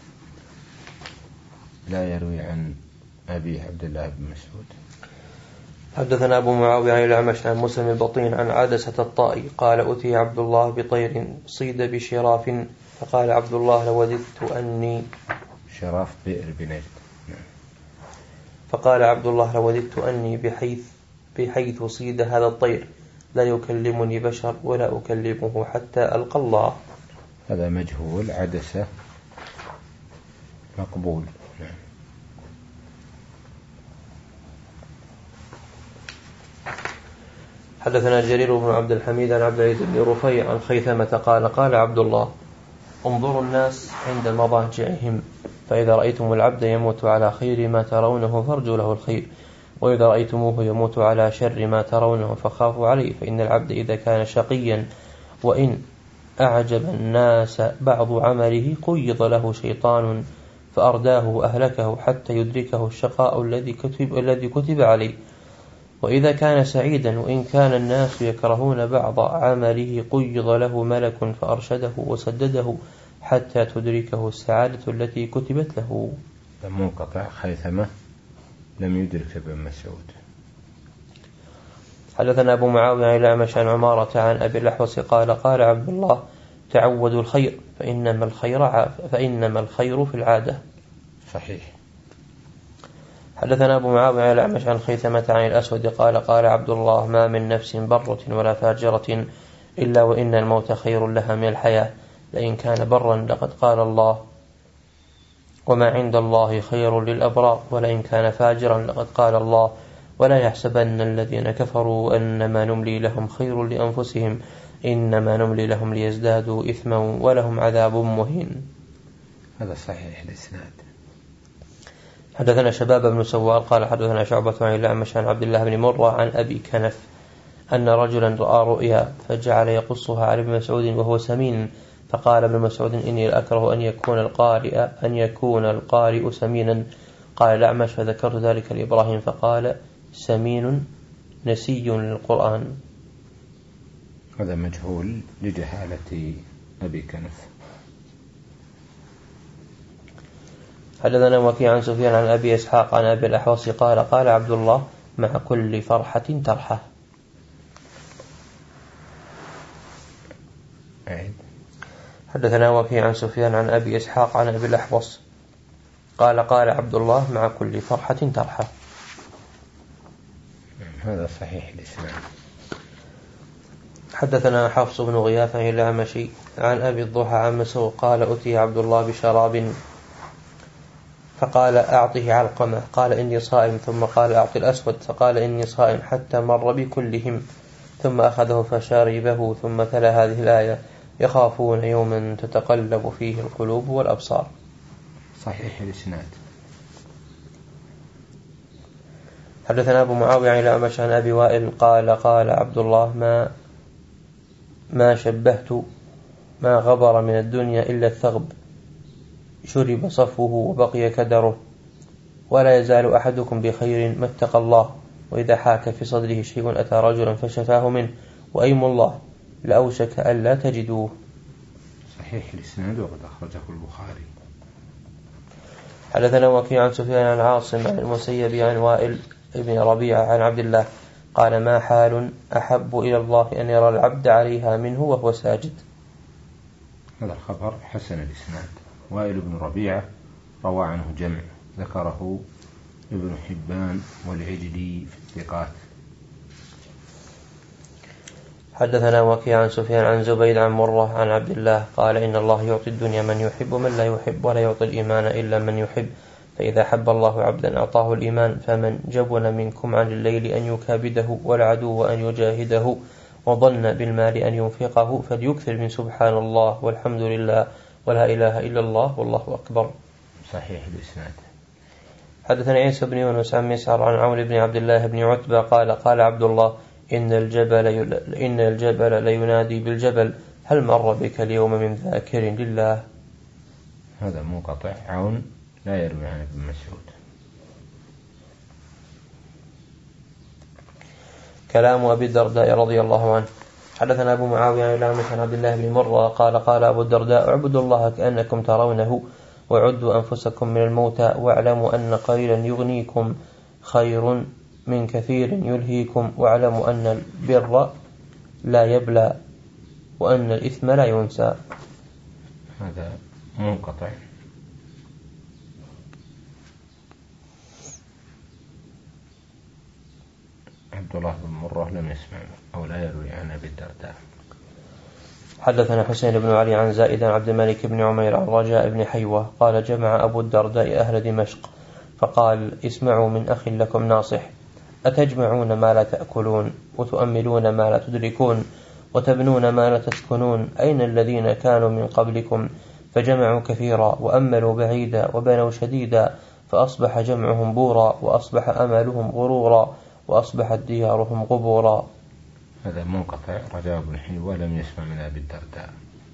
لا يروي عن أبي عبد الله بن مسعود. حدثنا أبو معاوية عن الأعمش عن مسلم البطين عن عدسة الطائي قال أتي عبد الله بطير صيد بشراف، فقال عبد الله لوددت أني شراف بئر بنجد. فقال عبد الله لوددت أني بحيث بحيث صيد هذا الطير لا يكلمني بشر ولا أكلمه حتى ألقى الله. هذا مجهول، عدسة مقبول. حدثنا جرير بن عبد الحميد عن عبد العزيز بن رفيع عن خيثمة قال قال عبد الله انظروا الناس عند مضاجعهم، فإذا رأيتم العبد يموت على خير ما ترونه فارجوا له الخير، وإذا رأيتموه يموت على شر ما ترونه فخافوا عليه، فإن العبد إذا كان شقيا وإن أعجب الناس بعض عمله قيض له شيطان فأرداه وأهلكه حتى يدركه الشقاء الذي كتب, الذي كتب عليه، وإذا كان سعيدا وإن كان الناس يكرهون بعض عمله قيض له ملك فأرشده وسدده حتى تدركه السعادة التي كتبت له. منقطع، خيثمة لم يدرك ابن مسعود. حدثنا أبو معاوية عن الأعمش عن عمارة عن أبي الأحوص قال قال عبد الله تعودوا الخير فإنما الخير فإنما الخير في العادة. صحيح. حدثنا أبو معاوية عن الأعمش عن خيثمة عن الأسود قال قال عبد الله ما من نفس برة ولا فاجرة إلا وإن الموت خير لها من الحياة، لئن كان برا لقد قال الله وما عند الله خير للأبرار، ولئن كان فاجرا لقد قال الله ولا يحسبن الذين كفروا أنما نملي لهم خير لأنفسهم إنما نملي لهم ليزدادوا إثما ولهم عذاب مهين. هذا صحيح الإسناد. حدثنا شباب بن سوار قال حدثنا شعبة عن الأعمش عن عبد الله بن مرة عن أبي كنف أن رجلا رأى رؤيا فجعل يقصها على ابن مسعود وهو سمين، فقال ابن مسعود إني لأكره أن يكون القارئ أن يكون القارئ سمينا. قال الأعمش فذكرت ذلك لإبراهيم فقال سمين نسي للقرآن. هذا مجهول لجهالة أبي كنف. حدثنا وكيع عن سفيان عن أبي إسحاق عن أبي الأحوص قال قال عبد الله مع كل فرحة ترحة. حدثنا وكيع عن سفيان عن أبي إسحاق عن أبي الأحوص قال قال عبد الله مع كل فرحة ترحة. هذا صحيح الإسلام. حدثنا حفص بن غياث عن الأعمشي عن أبي الضحى عن مسروق قال أتي عبد الله بشراب فقال أعطه علقمة، قال إني صائم، ثم قال أعطي الأسود، فقال إني صائم، حتى مر بكلهم، ثم أخذه فشربه، ثم تلا هذه الآية: يخافون يوما تتقلب فيه القلوب والأبصار. صحيح الإسناد. حدثنا أبو معاوية عن الأعمش عن أبي وائل قال قال عبد الله: ما ما شبهت ما غبر من الدنيا إلا الثغب، شرب صفوه وبقي كدره، ولا يزال أحدكم بخير ما اتقى الله، وإذا حاك في صدره شيء أتى رجلا فشفاه منه، وأيم الله لأوشك ألا تجدوه. صحيح الإسناد وقد أخرجه البخاري. حدثنا وكيع عن سفيان عن عاصم عن المسيب عن وائل ابن ربيعة عن عبد الله قال: ما حال أحب إلى الله أن يرى العبد عليها منه وهو ساجد. هذا الخبر حسن الإسناد. وائل بن ربيعة روى عنه جمع، ذكره ابن حبان والعجلي في الثقات. حدثنا وكيع عن سفيان عن زبيد عن مرة عن عبد الله قال: إن الله يعطي الدنيا من يحب من لا يحب، ولا يعطي الإيمان إلا من يحب، فإذا حب الله عبدا أعطاه الإيمان، فمن جبن منكم عن الليل أن يكابده، والعدو أن يجاهده، وظن بالمال أن ينفقه، فليكثر من سبحان الله والحمد لله ولا إله إلا الله والله أكبر. صحيح الإسناد. حدثنا عيسى بن يونس عن مسعر عن عمرو بن عبد الله بن عتبة قال: قال عبد الله: إن الجبل إن الجبل لينادي بالجبل: هل مر بك اليوم من ذاكر لله؟ هذا منقطع، عون لا يروي عن ابن مسعود. كلام أبي الدرداء رضي الله عنه. حدثنا أبو معاوية عن الأعمش عن عبد الله بن مرة قال: قال أبو الدرداء: اعبدوا الله كأنكم ترونه، وعدوا أنفسكم من الموتى، واعلموا أن قليلا يغنيكم خير من كثير يلهيكم، واعلموا أن البر لا يبلى، وأن الإثم لا ينسى. هذا منقطع. عبد الله بن مرة لم يسمع أو لا يروي عن أبي الدرداء. حدثنا حسين بن علي عن زائد عن عبد الملك بن عمير عن رجاء بن حيوة قال: جمع أبو الدرداء أهل دمشق فقال: اسمعوا من أخ لكم ناصح، أتجمعون ما لا تأكلون، وتؤملون ما لا تدركون، وتبنون ما لا تسكنون؟ أين الذين كانوا من قبلكم فجمعوا كثيرا وأملوا بعيدا وبنوا شديدا، فأصبح جمعهم بورا، وأصبح أملهم غرورا، وأصبحت ديارهم قبورا. هذا منقطع. رجاء بن حيوة لم يسمع من أبي الدرداء.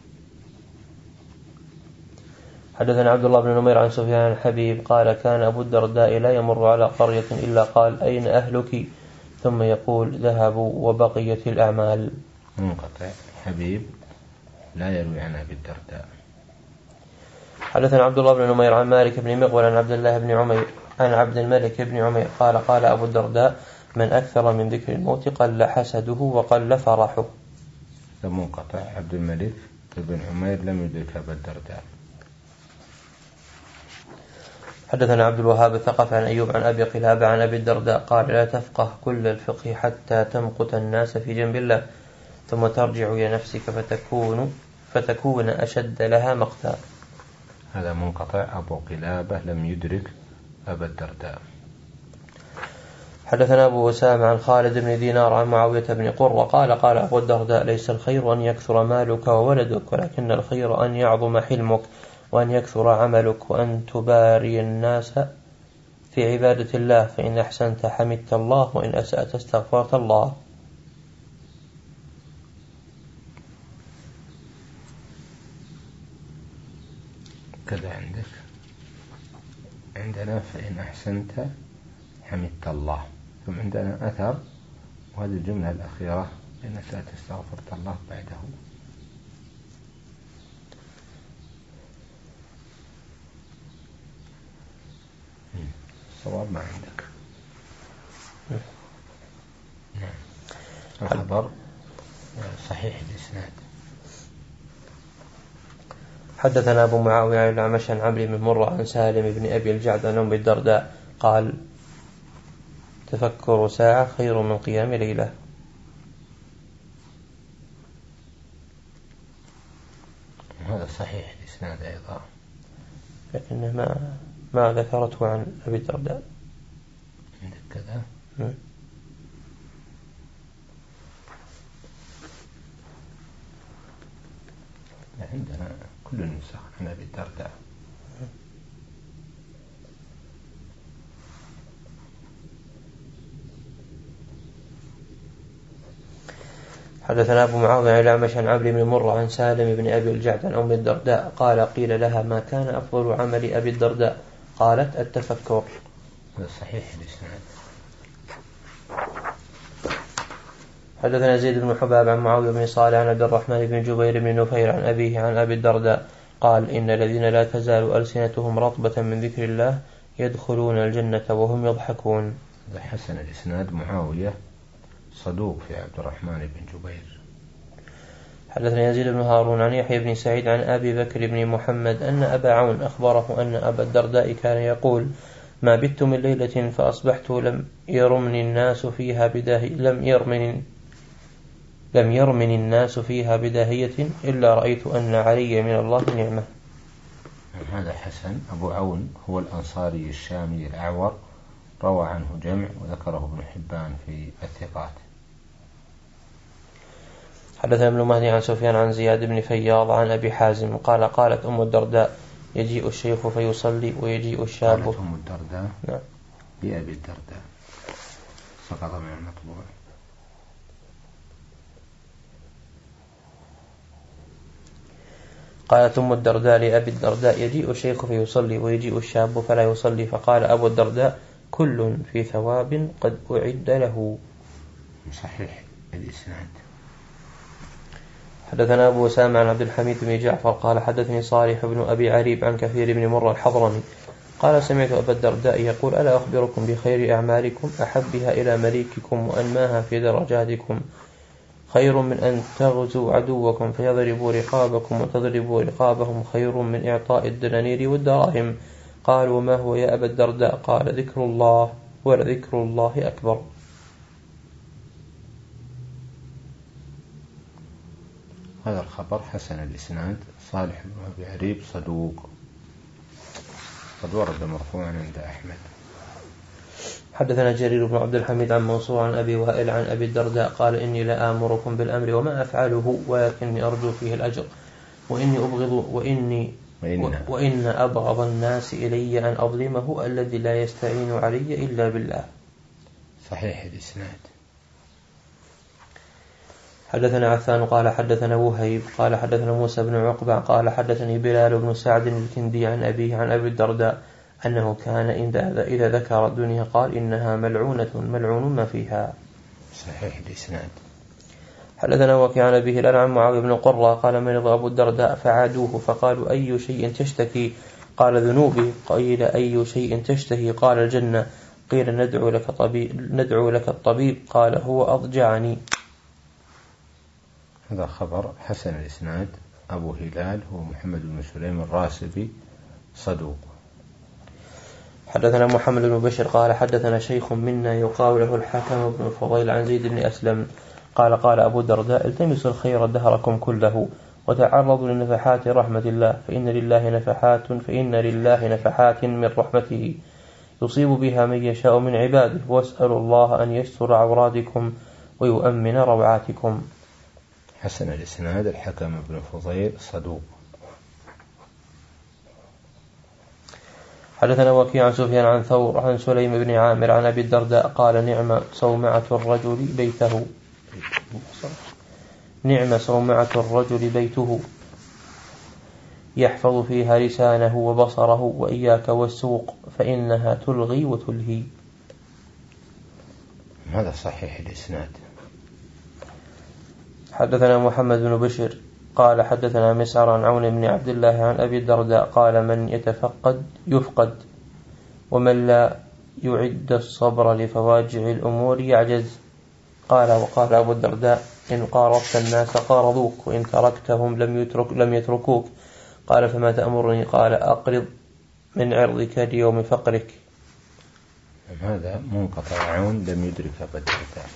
حدثنا عبد الله بن نمير عن سفيان الحبيب قال: كان أبو الدرداء لا يمر على قرية إلا قال: أين أهلك؟ ثم يقول: ذهبوا وبقيت الأعمال. منقطع. حبيب لا يروي عن أبي الدرداء. حدثنا عبد الله بن نمير عن مالك بن مغول عن عبد الله بن عمير عن عبد الملك بن عمير قال: قال أبو الدرداء: من أكثر من ذكر الموت قل حسده وقل فرحه. منقطع. عبد الملك بن عمير لم يدرك أبا الدرداء. حدثنا عبد الوهاب الثقفي عن أيوب عن أبي قلابة عن أبي الدرداء قال: لا تفقه كل الفقه حتى تمقت الناس في جنب الله، ثم ترجع إلى نفسك فتكون فتكون أشد لها مقتا. هذا منقطع. أبو قلابة لم يدرك أبا الدرداء. حدثنا أبو أسامة عن خالد بن دينار عن معاوية بن قرة قال: قال أبو الدرداء: ليس الخير أن يكثر مالك وولدك، ولكن الخير أن يعظم حلمك، وأن يكثر عملك، وأن تباري الناس في عبادة الله، فإن أحسنت حمدت الله، وإن أسأت استغفرت الله. كذا عندك. عندنا فإن أحسنت حمدت الله، ثم عندنا أثر، وهذه الجملة الأخيرة إن أسأت استغفرت الله بعده. الصواب ما عندك. نعم. الخبر صحيح الإسناد. حدثنا أبو معاوية عن الأعمش عن عمرو بن مرة عن سالم بن أبي الجعد عن أم الدرداء قال: تفكر ساعة خير من قيام ليلة. هذا صحيح الإسناد أيضا، لكنه ما ما ذكرته عن أبي الدرداء. عندك كذا؟ عندنا كل النسخ عن أبي الدرداء. حدثنا أبو معاوية عن الأعمش عن عمرو بن مرة عن سالم بن أبي الجعد عن أم الدرداء قال قيل لها ما كان أفضل عمل أبي الدرداء؟ قالت التفكر. هذا صحيح الإسناد. حدثنا زيد بن حباب عن معاوية بن صالح عن عبد الرحمن بن جبير بن نفير عن أبيه عن أبي الدرداء قال إن الذين لا تزال ألسنتهم رطبة من ذكر الله يدخلون الجنة وهم يضحكون. هذا حسن الإسناد. معاوية صدوق في عبد الرحمن بن جبير. حدثنا يزيد بن هارون عن يحيى بن سعيد عن أبي بكر بن محمد أن أبا عون أخبره أن أبا الدرداء كان يقول ما بت من ليلة فأصبحت لم يرمني الناس فيها بداهية لم يرمني لم يرمني الناس فيها بداهية إلا رأيت أن علي من الله نعمة. هذا حسن. أبو عون هو الأنصاري الشامي الأعور، روى عنه جمع وذكره ابن حبان في الثقات. حدثنا ابن مهدي عن سفيان عن زياد بن فياض عن أبي حازم قال قالت أم الدرداء يجيء الشيخ فيصلي ويجيء الشاب. قالت أم الدرداء نعم لأبي الدرداء، سقط من المطبوع. قالت أم الدرداء لأبي الدرداء يجيء الشيخ فيصلي ويجيء الشاب فلا يصلي، فقال أبو الدرداء كل في ثواب قد أعد له. صحيح الإسناد. حدثنا أبو أسامة عن عبد الحميد بن جعفر قال حدثني صالح بن أبي عريب عن كثير بن مرة الحضرمي قال سمعت أبا الدرداء يقول ألا أخبركم بخير أعمالكم أحبها إلى مليككم وأنماها في درجاتكم خير من أن تغزوا عدوكم فيضربوا رقابكم وتضربوا رقابهم خير من إعطاء الدنانير والدراهم. قالوا ما هو يا أبا الدرداء؟ قال ذكر الله ولذكر الله أكبر. هذا الخبر حسن الإسناد. صالح بن أبي عريب صدوق، قد ورد مرفوعا عند أحمد. حدثنا جرير بن عبد الحميد عن منصور عن أبي وائل عن أبي الدرداء قال إني لآمركم بالأمر وما أفعله ولكني أرجو فيه الأجر وإني أبغض وإني وإن, وإن أبغض الناس إلي أن أظلمه الذي لا يستعين علي إلا بالله. صحيح الإسناد. حدثنا عفان قال حدثنا وهيب قال حدثنا موسى بن عقبة قال حدثني بلال بن سعد الكندي عن أبيه عن أبي الدرداء أنه كان إذا ذكر الدنيا قال إنها ملعونة ملعون ما فيها. صحيح الإسناد. حدثنا وكيع عن أبيه الأنعم عن معاوية بن قرة قال مرض أبو الدرداء فعادوه فقالوا أي شيء تشتكي؟ قال ذنوبي. قيل أي شيء تشتهي؟ قال الجنة. قيل ندعو لك طبيب ندعو لك الطبيب قال هو أضجعني. هذا خبر حسن الإسناد. أبو هلال هو محمد بن سليم الراسبي صدوق. حدثنا محمد بن بشر قال حدثنا شيخ منا يقال له الحكم بن الفضيل عن زيد بن أسلم قال قال أبو الدرداء التمسوا الخير دهركم كله وتعرضوا لنفحات رحمة الله فإن لله نفحات فإن لله نفحات من رحمته يصيب بها من يشاء من عباده واسألوا الله أن يستر عوراتكم ويؤمن روعاتكم. حسن الإسناد. الحكم بن الفضيل صدوق. حدثنا وكيع عن سفيان عن ثور عن سليم بن عامر عن أبي الدرداء قال نعم صومعة الرجل بيته نعم صومعة الرجل بيته يحفظ فيها لسانه وبصره وإياك والسوق فإنها تلغي وتلهي. هذا صحيح الإسناد. حدثنا محمد بن بشر قال حدثنا مسعر عن عون بن عبد الله عن أبي الدرداء قال من يتفقد يفقد ومن لا يعد الصبر لفواجع الأمور يعجز. قال وقال أبو الدرداء إن قارضت الناس قارضوك وإن تركتهم لم, يترك لم يتركوك. قال فما تأمرني؟ قال أقرض من عرضك ليوم فقرك. هذا منقطع عون لم يدرك أبا الدرداء.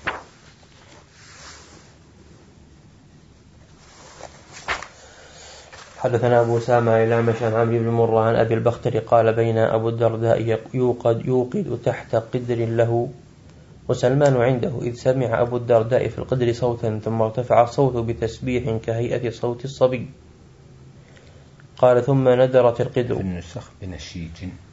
حدثنا أبو سامع الأعمش عن عمرو بن مرة عن أبي البختري قال بين أبو الدرداء يوقد, يوقد تحت قدر له وسلمان عنده إذ سمع أبو الدرداء في القدر صوتا ثم ارتفع الصوت بتسبيح كهيئة صوت الصبي. قال ثم ندرت القدر في النسخ بنشيج.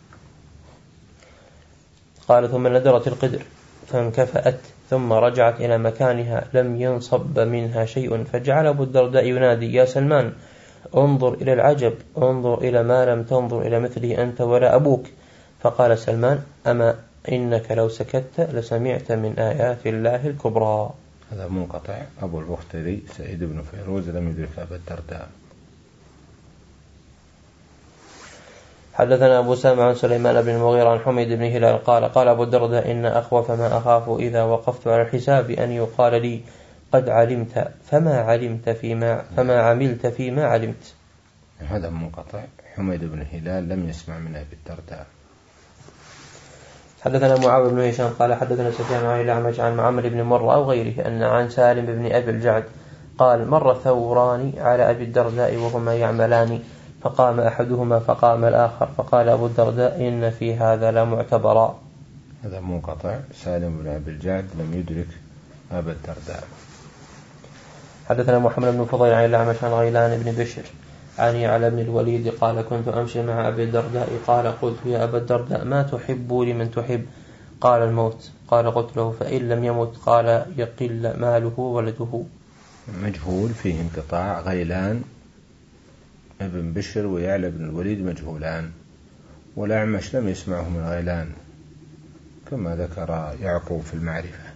قال ثم ندرت القدر فانكفأت ثم رجعت إلى مكانها لم ينصب منها شيء، فجعل أبو الدرداء ينادي يا سلمان انظر إلى العجب، انظر إلى ما لم تنظر إلى مثله أنت ولا أبوك. فقال سلمان أما إنك لو سكت لسمعت من آيات الله الكبرى. هذا منقطع. أبو البختري سعيد بن فيروز لم يدرك أبا الدرداء. حدثنا أبو سامع عن سليمان بن المغيرة عن حميد بن هلال قال قال أبو الدرداء إن أخوف ما أخاف إذا وقفت على الحساب أن يقال لي قد علمت فما علمت فيما فما عملت فيما علمت. هذا منقطع. حميد بن هلال لم يسمع من أبي الدرداء. حدثنا معاوية بن هشام قال حدثنا سفيان عن الأعمش عن عمرو بن مرة أو غيره أن عن سالم بن أبي الجعد قال مر ثوران على أبي الدرداء وهما يعملان فقام أحدهما فقام الآخر فقال أبو الدرداء إن في هذا لمعتبرا. هذا منقطع. سالم بن أبي الجعد لم يدرك أبا الدرداء. حدثنا محمد بن فضيل عن الأعمش عن غيلان بن بشر عن يعلى بن الوليد قال كنت أمشي مع أبي الدرداء قال قلت يا أبا الدرداء ما تحب لمن تحب؟ قال الموت. قال قلت له فإن لم يمت؟ قال يقل ماله ولده. مجهول فيه انقطاع. غيلان ابن بشر ويعلى بن الوليد مجهولان، والأعمش لم يسمعه من غيلان كما ذكر يعقوب في المعرفة.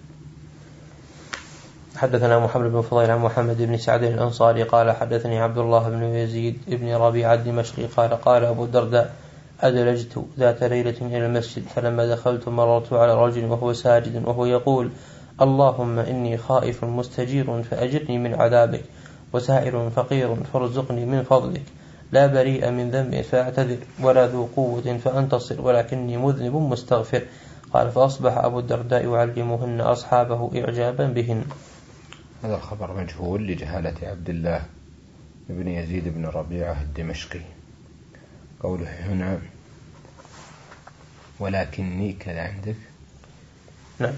حدثنا محمد بن فضيل عن محمد بن سعد الأنصاري قال حدثني عبد الله بن يزيد بن ربيعة الدمشقي قال قال أبو الدرداء أدلجت ذات ليلة إلى المسجد فلما دخلت مررت على رجل وهو ساجد وهو يقول اللهم إني خائف مستجير فأجرني من عذابك وسائر فقير فارزقني من فضلك لا بريء من ذنب فأعتذر ولا ذو قوة فأنتصر ولكني مذنب مستغفر. قال فأصبح أبو الدرداء يعلمهن أصحابه إعجابا بهن. هذا الخبر مجهول لجهالة عبد الله بن يزيد بن ربيعة الدمشقي. قوله هنا ولكني كذا عندك. نعم.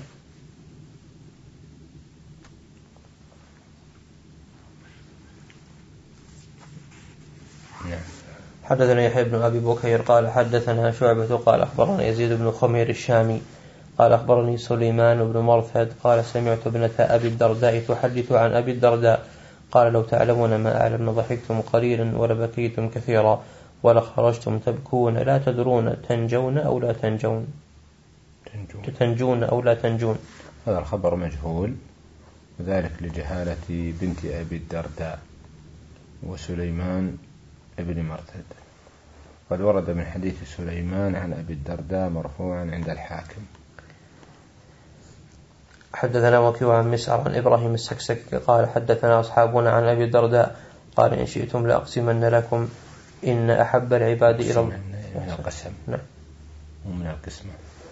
نعم. حدثنا يحيى بن أبي بكير قال حدثنا شعبة قال أخبرنا يزيد بن خمير الشامي قال أخبرني سليمان بن مرثد قال سمعت ابنة أبي الدرداء تحدث عن أبي الدرداء قال لو تعلمون ما أعلم ضحكتم قليلا ولبكيتم كثيرا ولخرجتم تبكون لا تدرون تنجون أو لا تنجون تنجون, تنجون أو لا تنجون. هذا الخبر مجهول وذلك لجهالة بنت أبي الدرداء وسليمان ابن مرثد. قد ورد من حديث سليمان عن أبي الدرداء مرفوعا عند الحاكم. حدثنا وكيع عن مسعر عن إبراهيم السكسكي قال حدثنا أصحابنا عن أبي الدرداء قال إن شئتم لأقسمن لكم إن أحب العباد إلى الله. من القسم. نعم. ومن القسمة.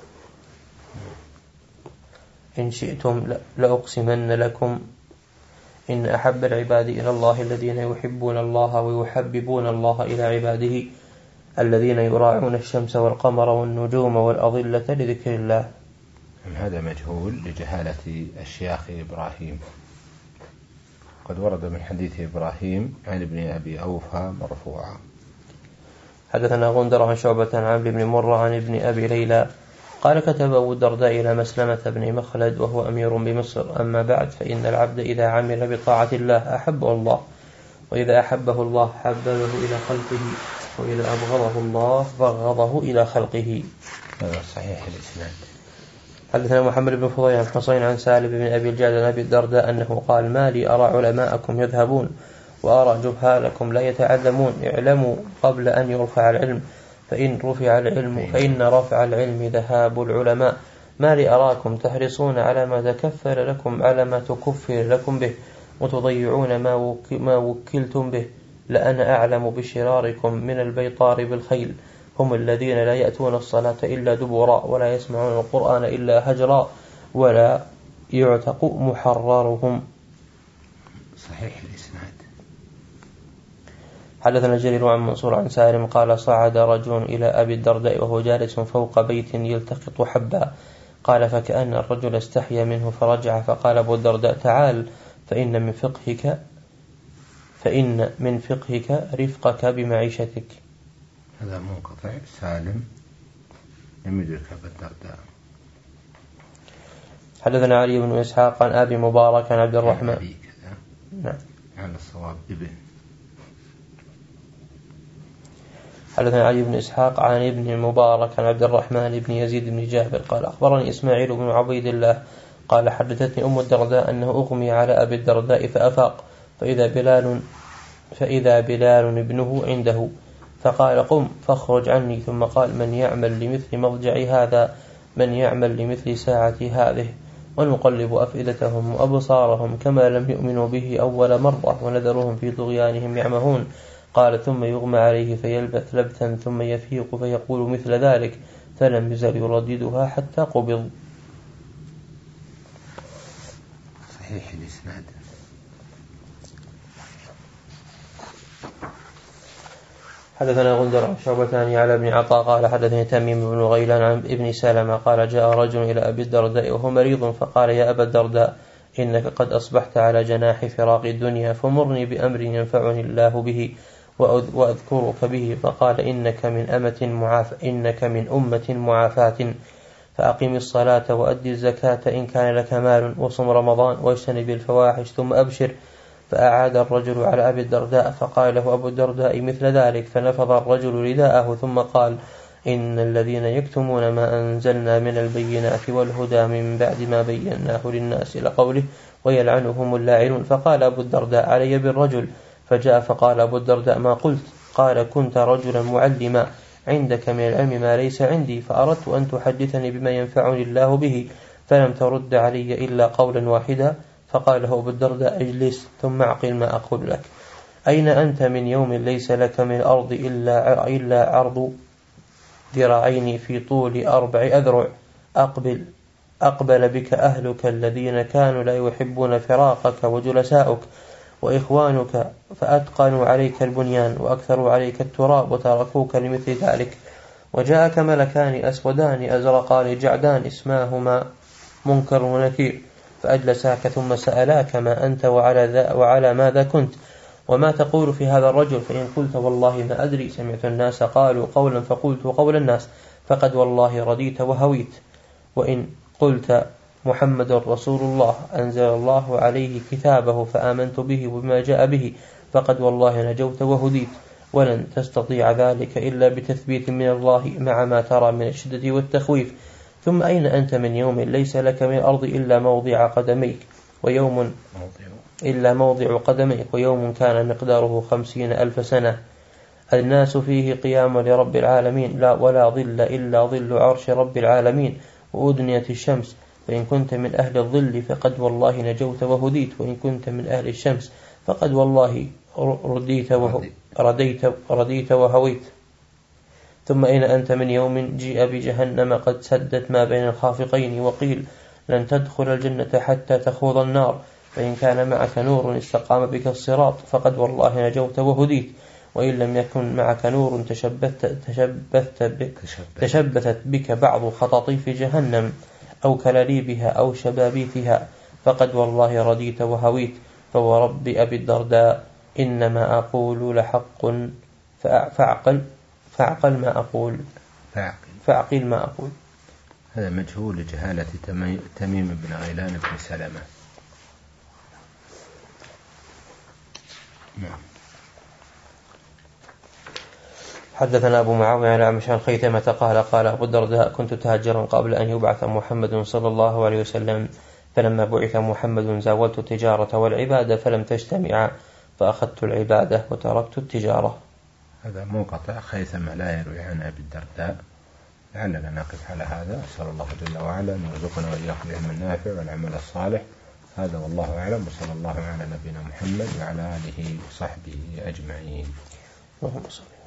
إن شئتم لأقسمن لكم إن أحب العباد إلى الله الذين يحبون الله ويحببون الله إلى عباده الذين يراعون الشمس والقمر والنجوم والأضلة لذكر الله. هذا مجهول لجهالة الشيخ إبراهيم. قد ورد من حديث إبراهيم عن ابن أبي أوفى مرفوعا. حدثنا غندر عن شعبة عن عمرو بن مرة عن ابن أبي ليلى قال كتب أبو الدرداء إلى مسلمة بن مخلد وهو أمير بمصر أما بعد فإن العبد إذا عمل بطاعة الله أحبه الله وإذا أحبه الله حببه إلى خلقه وإذا أبغضه الله بغضه إلى خلقه. هذا صحيح الإسناد. حدثنا محمد بن فضيل عن حسين عن سالم بن أبي الجعد عن أبي الدرداء أنه قال ما لي أرى علماءكم يذهبون وأرى جهالكم لا يتعلمون اعلموا قبل أن يرفع العلم فإن رفع العلم فإن رفع العلم ذهاب العلماء ما لي أراكم تحرصون على ما تكفل لكم على ما تكفل لكم به وتضيعون ما, ما وكلتم به لأنا أعلم بشراركم من البيطار بالخيل هم الذين لا يأتون الصلاة إلا دبرا ولا يسمعون القرآن إلا هجرا ولا يعتق محررهم. صحيح الإسناد. حدثنا جرير عن منصور عن سالم قال صعد رجل إلى أبي الدرداء وهو جالس فوق بيت يلتقط حبا، قال فكأن الرجل استحيا منه فرجع، فقال أبو الدرداء تعال فإن من فقهك فإن من فقهك رفقك بمعيشتك. هذا منقطع. سالم لم يدرك أبا الدرداء. حدثنا علي بن إسحاق عن أبي مبارك عن عبد الرحمن. نعم. على الصواب ابن. حدثنا علي بن إسحاق عن ابن المبارك عن عبد الرحمن بن يزيد بن جابر قال أخبرني إسماعيل بن عبيد الله قال حدثتني أم الدرداء أنه أغمي على أبي الدرداء فأفاق فإذا بلال فإذا بلال ابنه عنده فقال قم فاخرج عني، ثم قال من يعمل لمثل مضجعي هذا، من يعمل لمثل ساعتي هذه، ونقلب أفئدتهم وأبصارهم كما لم يؤمنوا به أول مرة ونذرهم في طغيانهم يعمهون. قال ثم يغمى عليه فيلبث لبثا ثم يفيق فيقول مثل ذلك، فلم يزل يرددها حتى قبض. صحيح الإسناد. حدثنا غندر عن شعبتان على ابن عطاء قال حدثني تميم بن غيلان عن ابن سلمة قال جاء رجل إلى أبي الدرداء وهو مريض فقال يا أبا الدرداء إنك قد أصبحت على جناح فراق الدنيا، فمرني بأمر ينفعني الله به وأذكرك به. فقال إنك من أمة معاف إنك من أمة معافاة، فأقم الصلاة وأدي الزكاة إن كان لك مال، وصم رمضان واجتنب الفواحش ثم أبشر. فأعاد الرجل على أبي الدرداء فقال له أبو الدرداء مثل ذلك، فنفض الرجل رداءه ثم قال إن الذين يكتمون ما أنزلنا من البينات والهدى من بعد ما بيناه للناس إلى قوله ويلعنهم اللاعنون. فقال أبو الدرداء علي بالرجل، فجاء فقال أبو الدرداء ما قلت؟ قال كنت رجلا معلما عندك من العلم ما ليس عندي، فأردت أن تحدثني بما ينفعني الله به، فلم ترد علي إلا قولا واحدا. فقال له أبو الدرداء اجلس ثم اعقل ما أقول لك. أين أنت من يوم ليس لك من الأرض إلا إلا عرض ذراعين في طول أربع أذرع، أقبل أقبل بك أهلك الذين كانوا لا يحبون فراقك وجلساؤك وإخوانك، فأتقنوا عليك البنيان وأكثروا عليك التراب وتركوك لمثل ذلك، وجاءك ملكان أسودان أزرقان جعدان اسماهما منكر ونكير، فأجلساك ثم سألاك ما أنت وعلى, ذا وعلى ماذا كنت وما تقول في هذا الرجل، فإن قلت والله ما أدري سمعت الناس قالوا قولا فقلت قول الناس فقد والله رديت وهويت، وإن قلت محمد رسول الله أنزل الله عليه كتابه فآمنت به وبما جاء به فقد والله نجوت وهديت، ولن تستطيع ذلك إلا بتثبيت من الله مع ما ترى من الشدة والتخويف. ثم أين أنت من يوم ليس لك من الأرض إلا موضع قدميك ويوم إلا موضع قدميك ويوم كان مقداره خمسين ألف سنة، الناس فيه قيام لرب العالمين، لا ولا ظل إلا ظل عرش رب العالمين، وأدنيت الشمس، فإن كنت من أهل الظل فقد والله نجوت وهديت، وإن كنت من أهل الشمس فقد والله رديت ورديت رديت وهويت. ثم أين أنت من يوم جيء بجهنم قد سدت ما بين الخافقين وقيل لن تدخل الجنة حتى تخوض النار، فإن كان معك نور استقام بك الصراط فقد والله نجوت وهديت، وإن لم يكن معك نور تشبثت, تشبثت, بك تشبثت بك بعض خطاطيف جهنم أو كلاليبها أو شبابيتها فقد والله رديت وهويت. فورب أبي الدرداء إنما أقول لحق فأعقل فأعقل ما أقول فأعقل, فأعقل ما أقول. هذا مجهول لجهالة تميم بن غيلان بن سلمة. نعم. حدثنا أبو معاوية عن أعمش عن خيثمة قال قال أبو الدرداء كنت تاجرا قبل أن يبعث محمد صلى الله عليه وسلم، فلما بعث محمد زاولت التجارة والعبادة فلم تجتمع، فأخذت العبادة وتركت التجارة. هذا منقطع. خيثمة لا يروي عن أبي الدرداء. لعلنا نقف على هذا. أسأل الله جل وعلا أن يرزقنا وإياكم العلم النافع والعمل الصالح. هذا والله أعلم، وصلى الله على نبينا محمد وعلى آله وصحبه أجمعين. اللهم صل